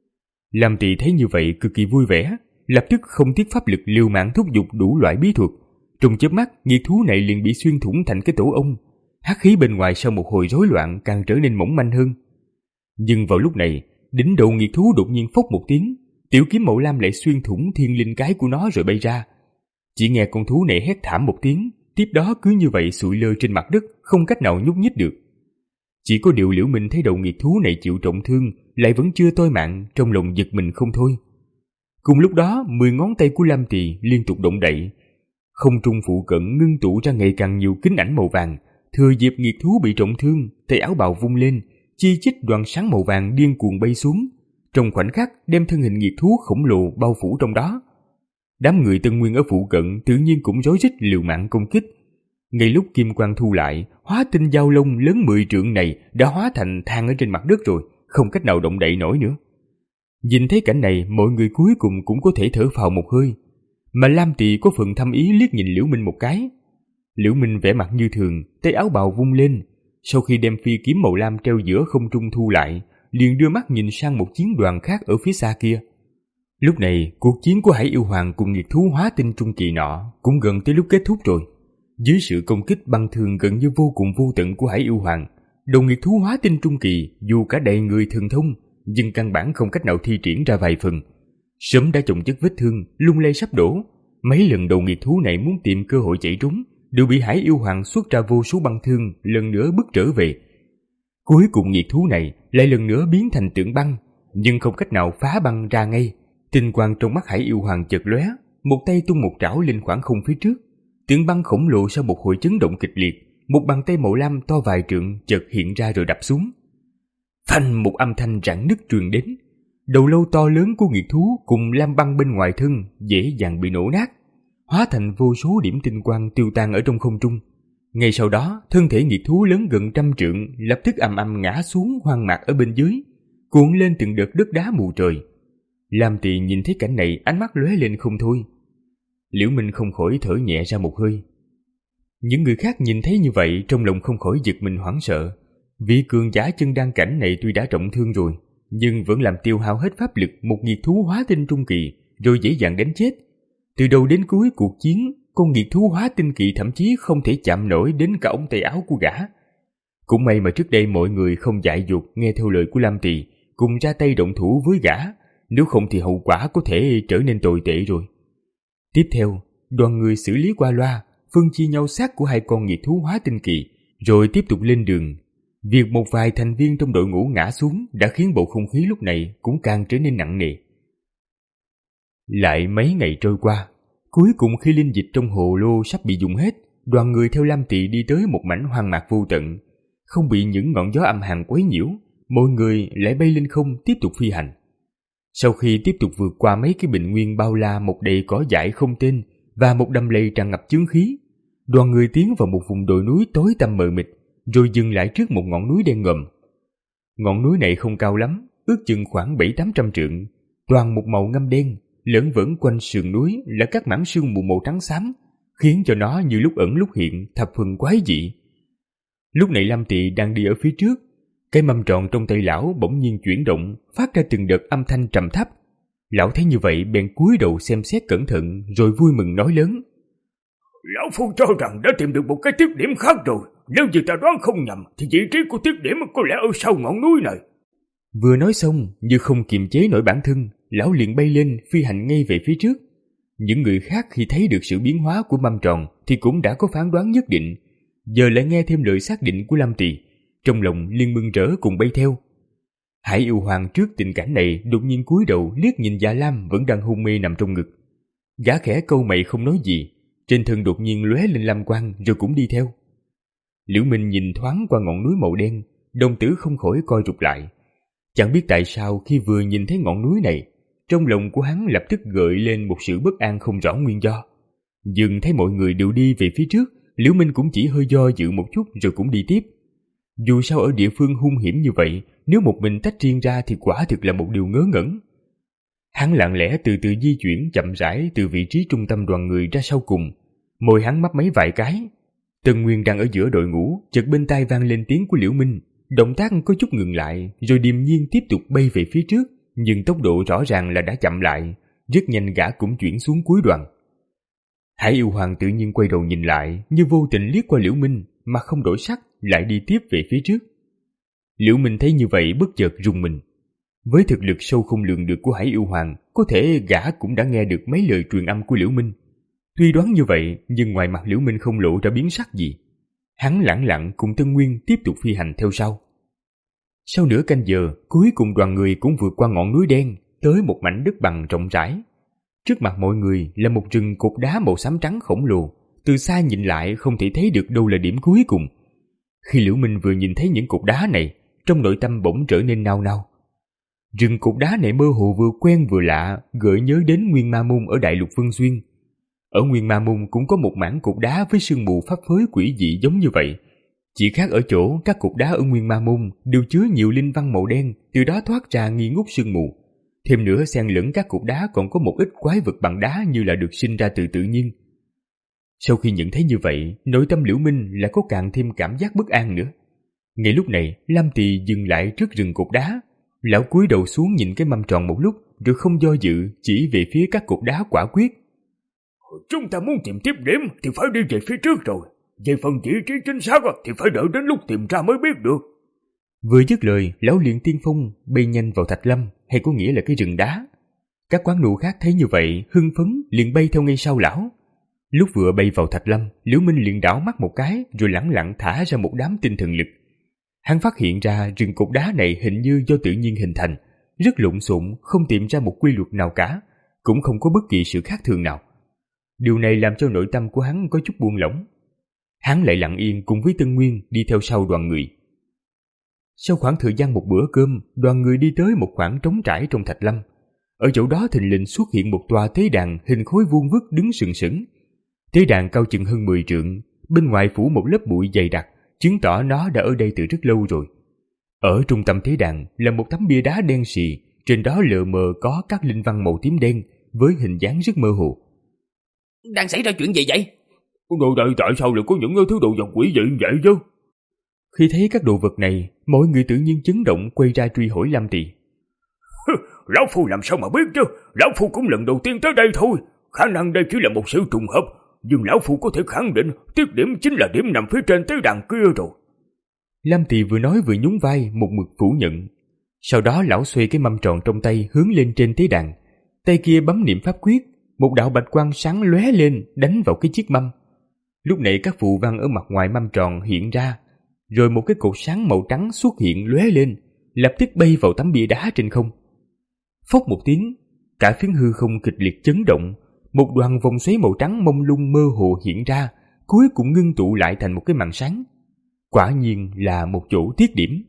Lam Tỳ thấy như vậy cực kỳ vui vẻ, lập tức không tiếc pháp lực liều mạng thúc giục đủ loại bí thuật. Trong chớp mắt, nghiệt thú này liền bị xuyên thủng thành cái tổ ong. Hắc khí bên ngoài sau một hồi rối loạn càng trở nên mỏng manh hơn. Nhưng vào lúc này, đỉnh đầu nghiệt thú đột nhiên phốc một tiếng, tiểu kiếm màu lam lại xuyên thủng thiên linh cái của nó rồi bay ra. Chỉ nghe con thú này hét thảm một tiếng, tiếp đó cứ như vậy sụi lơ trên mặt đất, không cách nào nhúc nhích được. Chỉ có điều Liễu Minh thấy đầu nghiệt thú này chịu trọng thương, lại vẫn chưa toi mạng, trong lòng giật mình không thôi. Cùng lúc đó, mười ngón tay của Lam Tỳ liên tục động đậy, không trung phụ cận ngưng tụ ra ngày càng nhiều kính ảnh màu vàng. Thừa dịp nghiệt thú bị trọng thương, tay áo bào vung lên, chi chít đoàn sáng màu vàng điên cuồng bay xuống, trong khoảnh khắc đem thân hình nghiệt thú khổng lồ bao phủ trong đó. Đám người Tân Nguyên ở phụ cận tự nhiên cũng rối rít liều mạng công kích. Ngay lúc kim quang thu lại, hóa tinh dao lông lớn mười trượng này đã hóa thành than ở trên mặt đất rồi, không cách nào động đậy nổi nữa. Nhìn thấy cảnh này, mọi người cuối cùng cũng có thể thở phào một hơi, mà Lam Tỳ có phần thâm ý liếc nhìn Liễu Minh một cái. Liễu Minh vẻ mặt như thường, tay áo bào vung lên, sau khi đem phi kiếm màu lam treo giữa không trung thu lại, liền đưa mắt nhìn sang một chiến đoàn khác ở phía xa kia. Lúc này, cuộc chiến của Hải Yêu Hoàng cùng nghiệt thú hóa tinh trung kỳ nọ cũng gần tới lúc kết thúc rồi. Dưới sự công kích băng thường gần như vô cùng vô tận của Hải Yêu Hoàng, đầu nghiệt thú hóa tinh trung kỳ dù cả đầy người thần thông, nhưng căn bản không cách nào thi triển ra vài phần. Sớm đã chồng chất vết thương, lung lay sắp đổ. Mấy lần đầu nghiệt thú này muốn tìm cơ hội chạy trốn, đều bị Hải Yêu Hoàng xuất ra vô số băng thương lần nữa bức trở về. Cuối cùng nghiệt thú này lại lần nữa biến thành tượng băng, nhưng không cách nào phá băng ra ngay. Tinh quang trong mắt Hải Yêu Hoàng chợt lóe, một tay tung một trảo lên khoảng không phía trước. Tượng băng khổng lồ sau một hồi chấn động kịch liệt, một bàn tay màu lam to vài trượng chợt hiện ra rồi đập xuống. Phanh, một âm thanh rạn nứt truyền đến. Đầu lâu to lớn của nghiệt thú cùng lam băng bên ngoài thân dễ dàng bị nổ nát, hóa thành vô số điểm tinh quang tiêu tan ở trong không trung. Ngay sau đó, thân thể nghiệt thú lớn gần trăm trượng lập tức ầm ầm ngã xuống hoang mạc ở bên dưới, cuộn lên từng đợt đất đá mù trời. Lam Tỳ nhìn thấy cảnh này, ánh mắt lóe lên không thôi. Liễu Minh không khỏi thở nhẹ ra một hơi. Những người khác nhìn thấy như vậy, trong lòng không khỏi giật mình hoảng sợ. Vị cường giả chân đan cảnh này tuy đã trọng thương rồi, nhưng vẫn làm tiêu hao hết pháp lực một nghiệt thú hóa tinh trung kỳ, rồi dễ dàng đánh chết. Từ đầu đến cuối cuộc chiến, con nghiệt thú hóa tinh kỳ thậm chí không thể chạm nổi đến cả ống tay áo của gã. Cũng may mà trước đây mọi người không dại dột nghe theo lời của Lam Tỳ, cùng ra tay động thủ với gã, nếu không thì hậu quả có thể trở nên tồi tệ rồi. Tiếp theo, đoàn người xử lý qua loa, phân chia nhau xác của hai con nghiệt thú hóa tinh kỳ, rồi tiếp tục lên đường. Việc một vài thành viên trong đội ngũ ngã xuống đã khiến bầu không khí lúc này cũng càng trở nên nặng nề. Lại mấy ngày trôi qua, cuối cùng khi linh dịch trong hồ lô sắp bị dùng hết, đoàn người theo Lam Tỳ đi tới một mảnh hoang mạc vô tận. Không bị những ngọn gió âm hàn quấy nhiễu, mọi người lại bay lên không tiếp tục phi hành. Sau khi tiếp tục vượt qua mấy cái bình nguyên bao la một đầy cỏ dại không tên và một đầm lầy tràn ngập chướng khí, đoàn người tiến vào một vùng đồi núi tối tăm mờ mịt, rồi dừng lại trước một ngọn núi đen ngòm. Ngọn núi này không cao lắm, ước chừng khoảng bảy tám trăm trượng, toàn một màu ngăm đen, lởn vởn quanh sườn núi là các mảng sương mù màu trắng xám, khiến cho nó như lúc ẩn lúc hiện, thập phần quái dị. Lúc này Lam Tỳ đang đi ở phía trước, cái mâm tròn trong tay lão bỗng nhiên chuyển động, phát ra từng đợt âm thanh trầm thấp. Lão thấy như vậy bèn cúi đầu xem xét cẩn thận, rồi vui mừng nói lớn: Lão Phu cho rằng đã tìm được một cái tiết điểm khác rồi. Nếu như ta đoán không nhầm thì vị trí của tiết điểm có lẽ ở sau ngọn núi này. Vừa nói xong, như không kiềm chế nổi bản thân, lão liền bay lên phi hành ngay về phía trước. Những người khác khi thấy được sự biến hóa của mâm tròn thì cũng đã có phán đoán nhất định, giờ lại nghe thêm lời xác định của Lam Tỳ, trong lòng liên mừng rỡ cùng bay theo. Hải Yêu Hoàng trước tình cảnh này đột nhiên cúi đầu liếc nhìn Dạ Lam vẫn đang hôn mê nằm trong ngực. Gã khẽ câu mày không nói gì, trên thân đột nhiên lóe lên lam quang rồi cũng đi theo. Liễu Minh nhìn thoáng qua ngọn núi màu đen, đồng tử không khỏi coi rụt lại. Chẳng biết tại sao khi vừa nhìn thấy ngọn núi này, Trong lòng của hắn lập tức gợi lên một sự bất an không rõ nguyên do. Nhưng thấy mọi người đều đi về phía trước, Liễu Minh cũng chỉ hơi do dự một chút rồi cũng đi tiếp. Dù sao ở địa phương hung hiểm như vậy, nếu một mình tách riêng ra thì quả thực là một điều ngớ ngẩn. Hắn lặng lẽ từ từ di chuyển chậm rãi từ vị trí trung tâm đoàn người ra sau cùng. Môi hắn mấp máy vài cái. Tần Nguyên đang ở giữa đội ngũ, chợt bên tai vang lên tiếng của Liễu Minh. Động tác có chút ngừng lại, rồi điềm nhiên tiếp tục bay về phía trước, nhưng tốc độ rõ ràng là đã chậm lại. Rất nhanh gã cũng chuyển xuống cuối đoàn. Hải Yêu Hoàng tự nhiên quay đầu nhìn lại, như vô tình liếc qua Liễu Minh, mà không đổi sắc, lại đi tiếp về phía trước. Liễu Minh thấy như vậy bất chợt rùng mình. Với thực lực sâu không lường được của Hải Yêu Hoàng, có thể gã cũng đã nghe được mấy lời truyền âm của Liễu Minh. Tuy đoán như vậy, nhưng ngoài mặt Liễu Minh không lộ ra biến sắc gì. Hắn lẳng lặng cùng Tân Nguyên tiếp tục phi hành theo sau. Sau nửa canh giờ, cuối cùng đoàn người cũng vượt qua ngọn núi đen, tới một mảnh đất bằng rộng rãi. Trước mặt mọi người là một rừng cột đá màu xám trắng khổng lồ, từ xa nhìn lại không thể thấy được đâu là điểm cuối cùng. Khi Liễu Minh vừa nhìn thấy những cột đá này, trong nội tâm bỗng trở nên nao nao. Rừng cột đá này mơ hồ vừa quen vừa lạ, gợi nhớ đến Nguyên Ma Môn ở Đại Lục Vân Xuyên. Ở Nguyên Ma Môn cũng có một mảng cột đá với sương mù pháp phối quỷ dị giống như vậy. Chỉ khác ở chỗ các cột đá ở Nguyên Ma Môn đều chứa nhiều linh văn màu đen, từ đó thoát ra nghi ngút sương mù. Thêm nữa xen lẫn các cột đá còn có một ít quái vật bằng đá như là được sinh ra từ tự nhiên. Sau khi nhận thấy như vậy, nội tâm Liễu Minh lại có càng thêm cảm giác bất an nữa. Ngay lúc này, Lam Tỳ dừng lại trước rừng cột đá. Lão cúi đầu xuống nhìn cái mâm tròn một lúc, rồi không do dự chỉ về phía các cột đá quả quyết. Chúng ta muốn tìm tiếp điểm thì phải đi về phía trước rồi. Về phần vị trí chính xác thì phải đợi đến lúc tìm ra mới biết được. Vừa dứt lời, lão liền tiên phong bay nhanh vào Thạch Lâm, hay có nghĩa là cái rừng đá. Các quán nụ khác thấy như vậy, hưng phấn liền bay theo ngay sau lão. Lúc vừa bay vào Thạch Lâm, Liễu Minh liền đảo mắt một cái, rồi lẳng lặng thả ra một đám tinh thần lực. Hắn phát hiện ra rừng cột đá này hình như do tự nhiên hình thành, rất lộn xộn, không tìm ra một quy luật nào cả, cũng không có bất kỳ sự khác thường nào. Điều này làm cho nội tâm của hắn có chút buông lỏng. Hắn lại lặng yên cùng với Tân Nguyên đi theo sau đoàn người. Sau khoảng thời gian một bữa cơm, đoàn người đi tới một khoảng trống trải trong Thạch Lâm. Ở chỗ đó thình lình xuất hiện một tòa tế đàn hình khối vuông vức đứng sừng sững. Tế đàn cao chừng hơn mười trượng, bên ngoài phủ một lớp bụi dày đặc, chứng tỏ nó đã ở đây từ rất lâu rồi. Ở trung tâm tế đàn là một tấm bia đá đen xì, trên đó lờ mờ có các linh văn màu tím đen với hình dáng rất mơ hồ. Đang xảy ra chuyện gì vậy? Đồ đây tại sao lại có những thứ đồ vật quỷ dị vậy chứ? Khi thấy các đồ vật này, mọi người tự nhiên chấn động quay ra truy hỏi Lam Tỳ. Lão Phu làm sao mà biết chứ? Lão Phu cũng lần đầu tiên tới đây thôi. Khả năng đây chỉ là một sự trùng hợp, nhưng Lão Phu có thể khẳng định tiết điểm chính là điểm nằm phía trên tế đàn kia rồi. Lam Tỳ vừa nói vừa nhún vai một mực phủ nhận. Sau đó lão xoay cái mâm tròn trong tay hướng lên trên tế đàn, tay kia bấm niệm pháp quyết, một đạo bạch quang sáng lóe lên đánh vào cái chiếc mâm. Lúc này các phù văn ở mặt ngoài mâm tròn hiện ra, rồi một cái cột sáng màu trắng xuất hiện lóe lên, lập tức bay vào tấm bia đá trên không. Phốc một tiếng, cả phiến hư không kịch liệt chấn động, một đoàn vòng xoáy màu trắng mông lung mơ hồ hiện ra, cuối cùng ngưng tụ lại thành một cái màn sáng. Quả nhiên là một chỗ tiết điểm.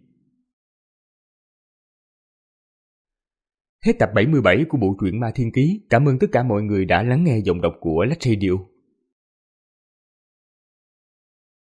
Hết tập bảy mươi bảy của bộ truyện Ma Thiên Ký. Cảm ơn tất cả mọi người đã lắng nghe giọng đọc của Lách Radio.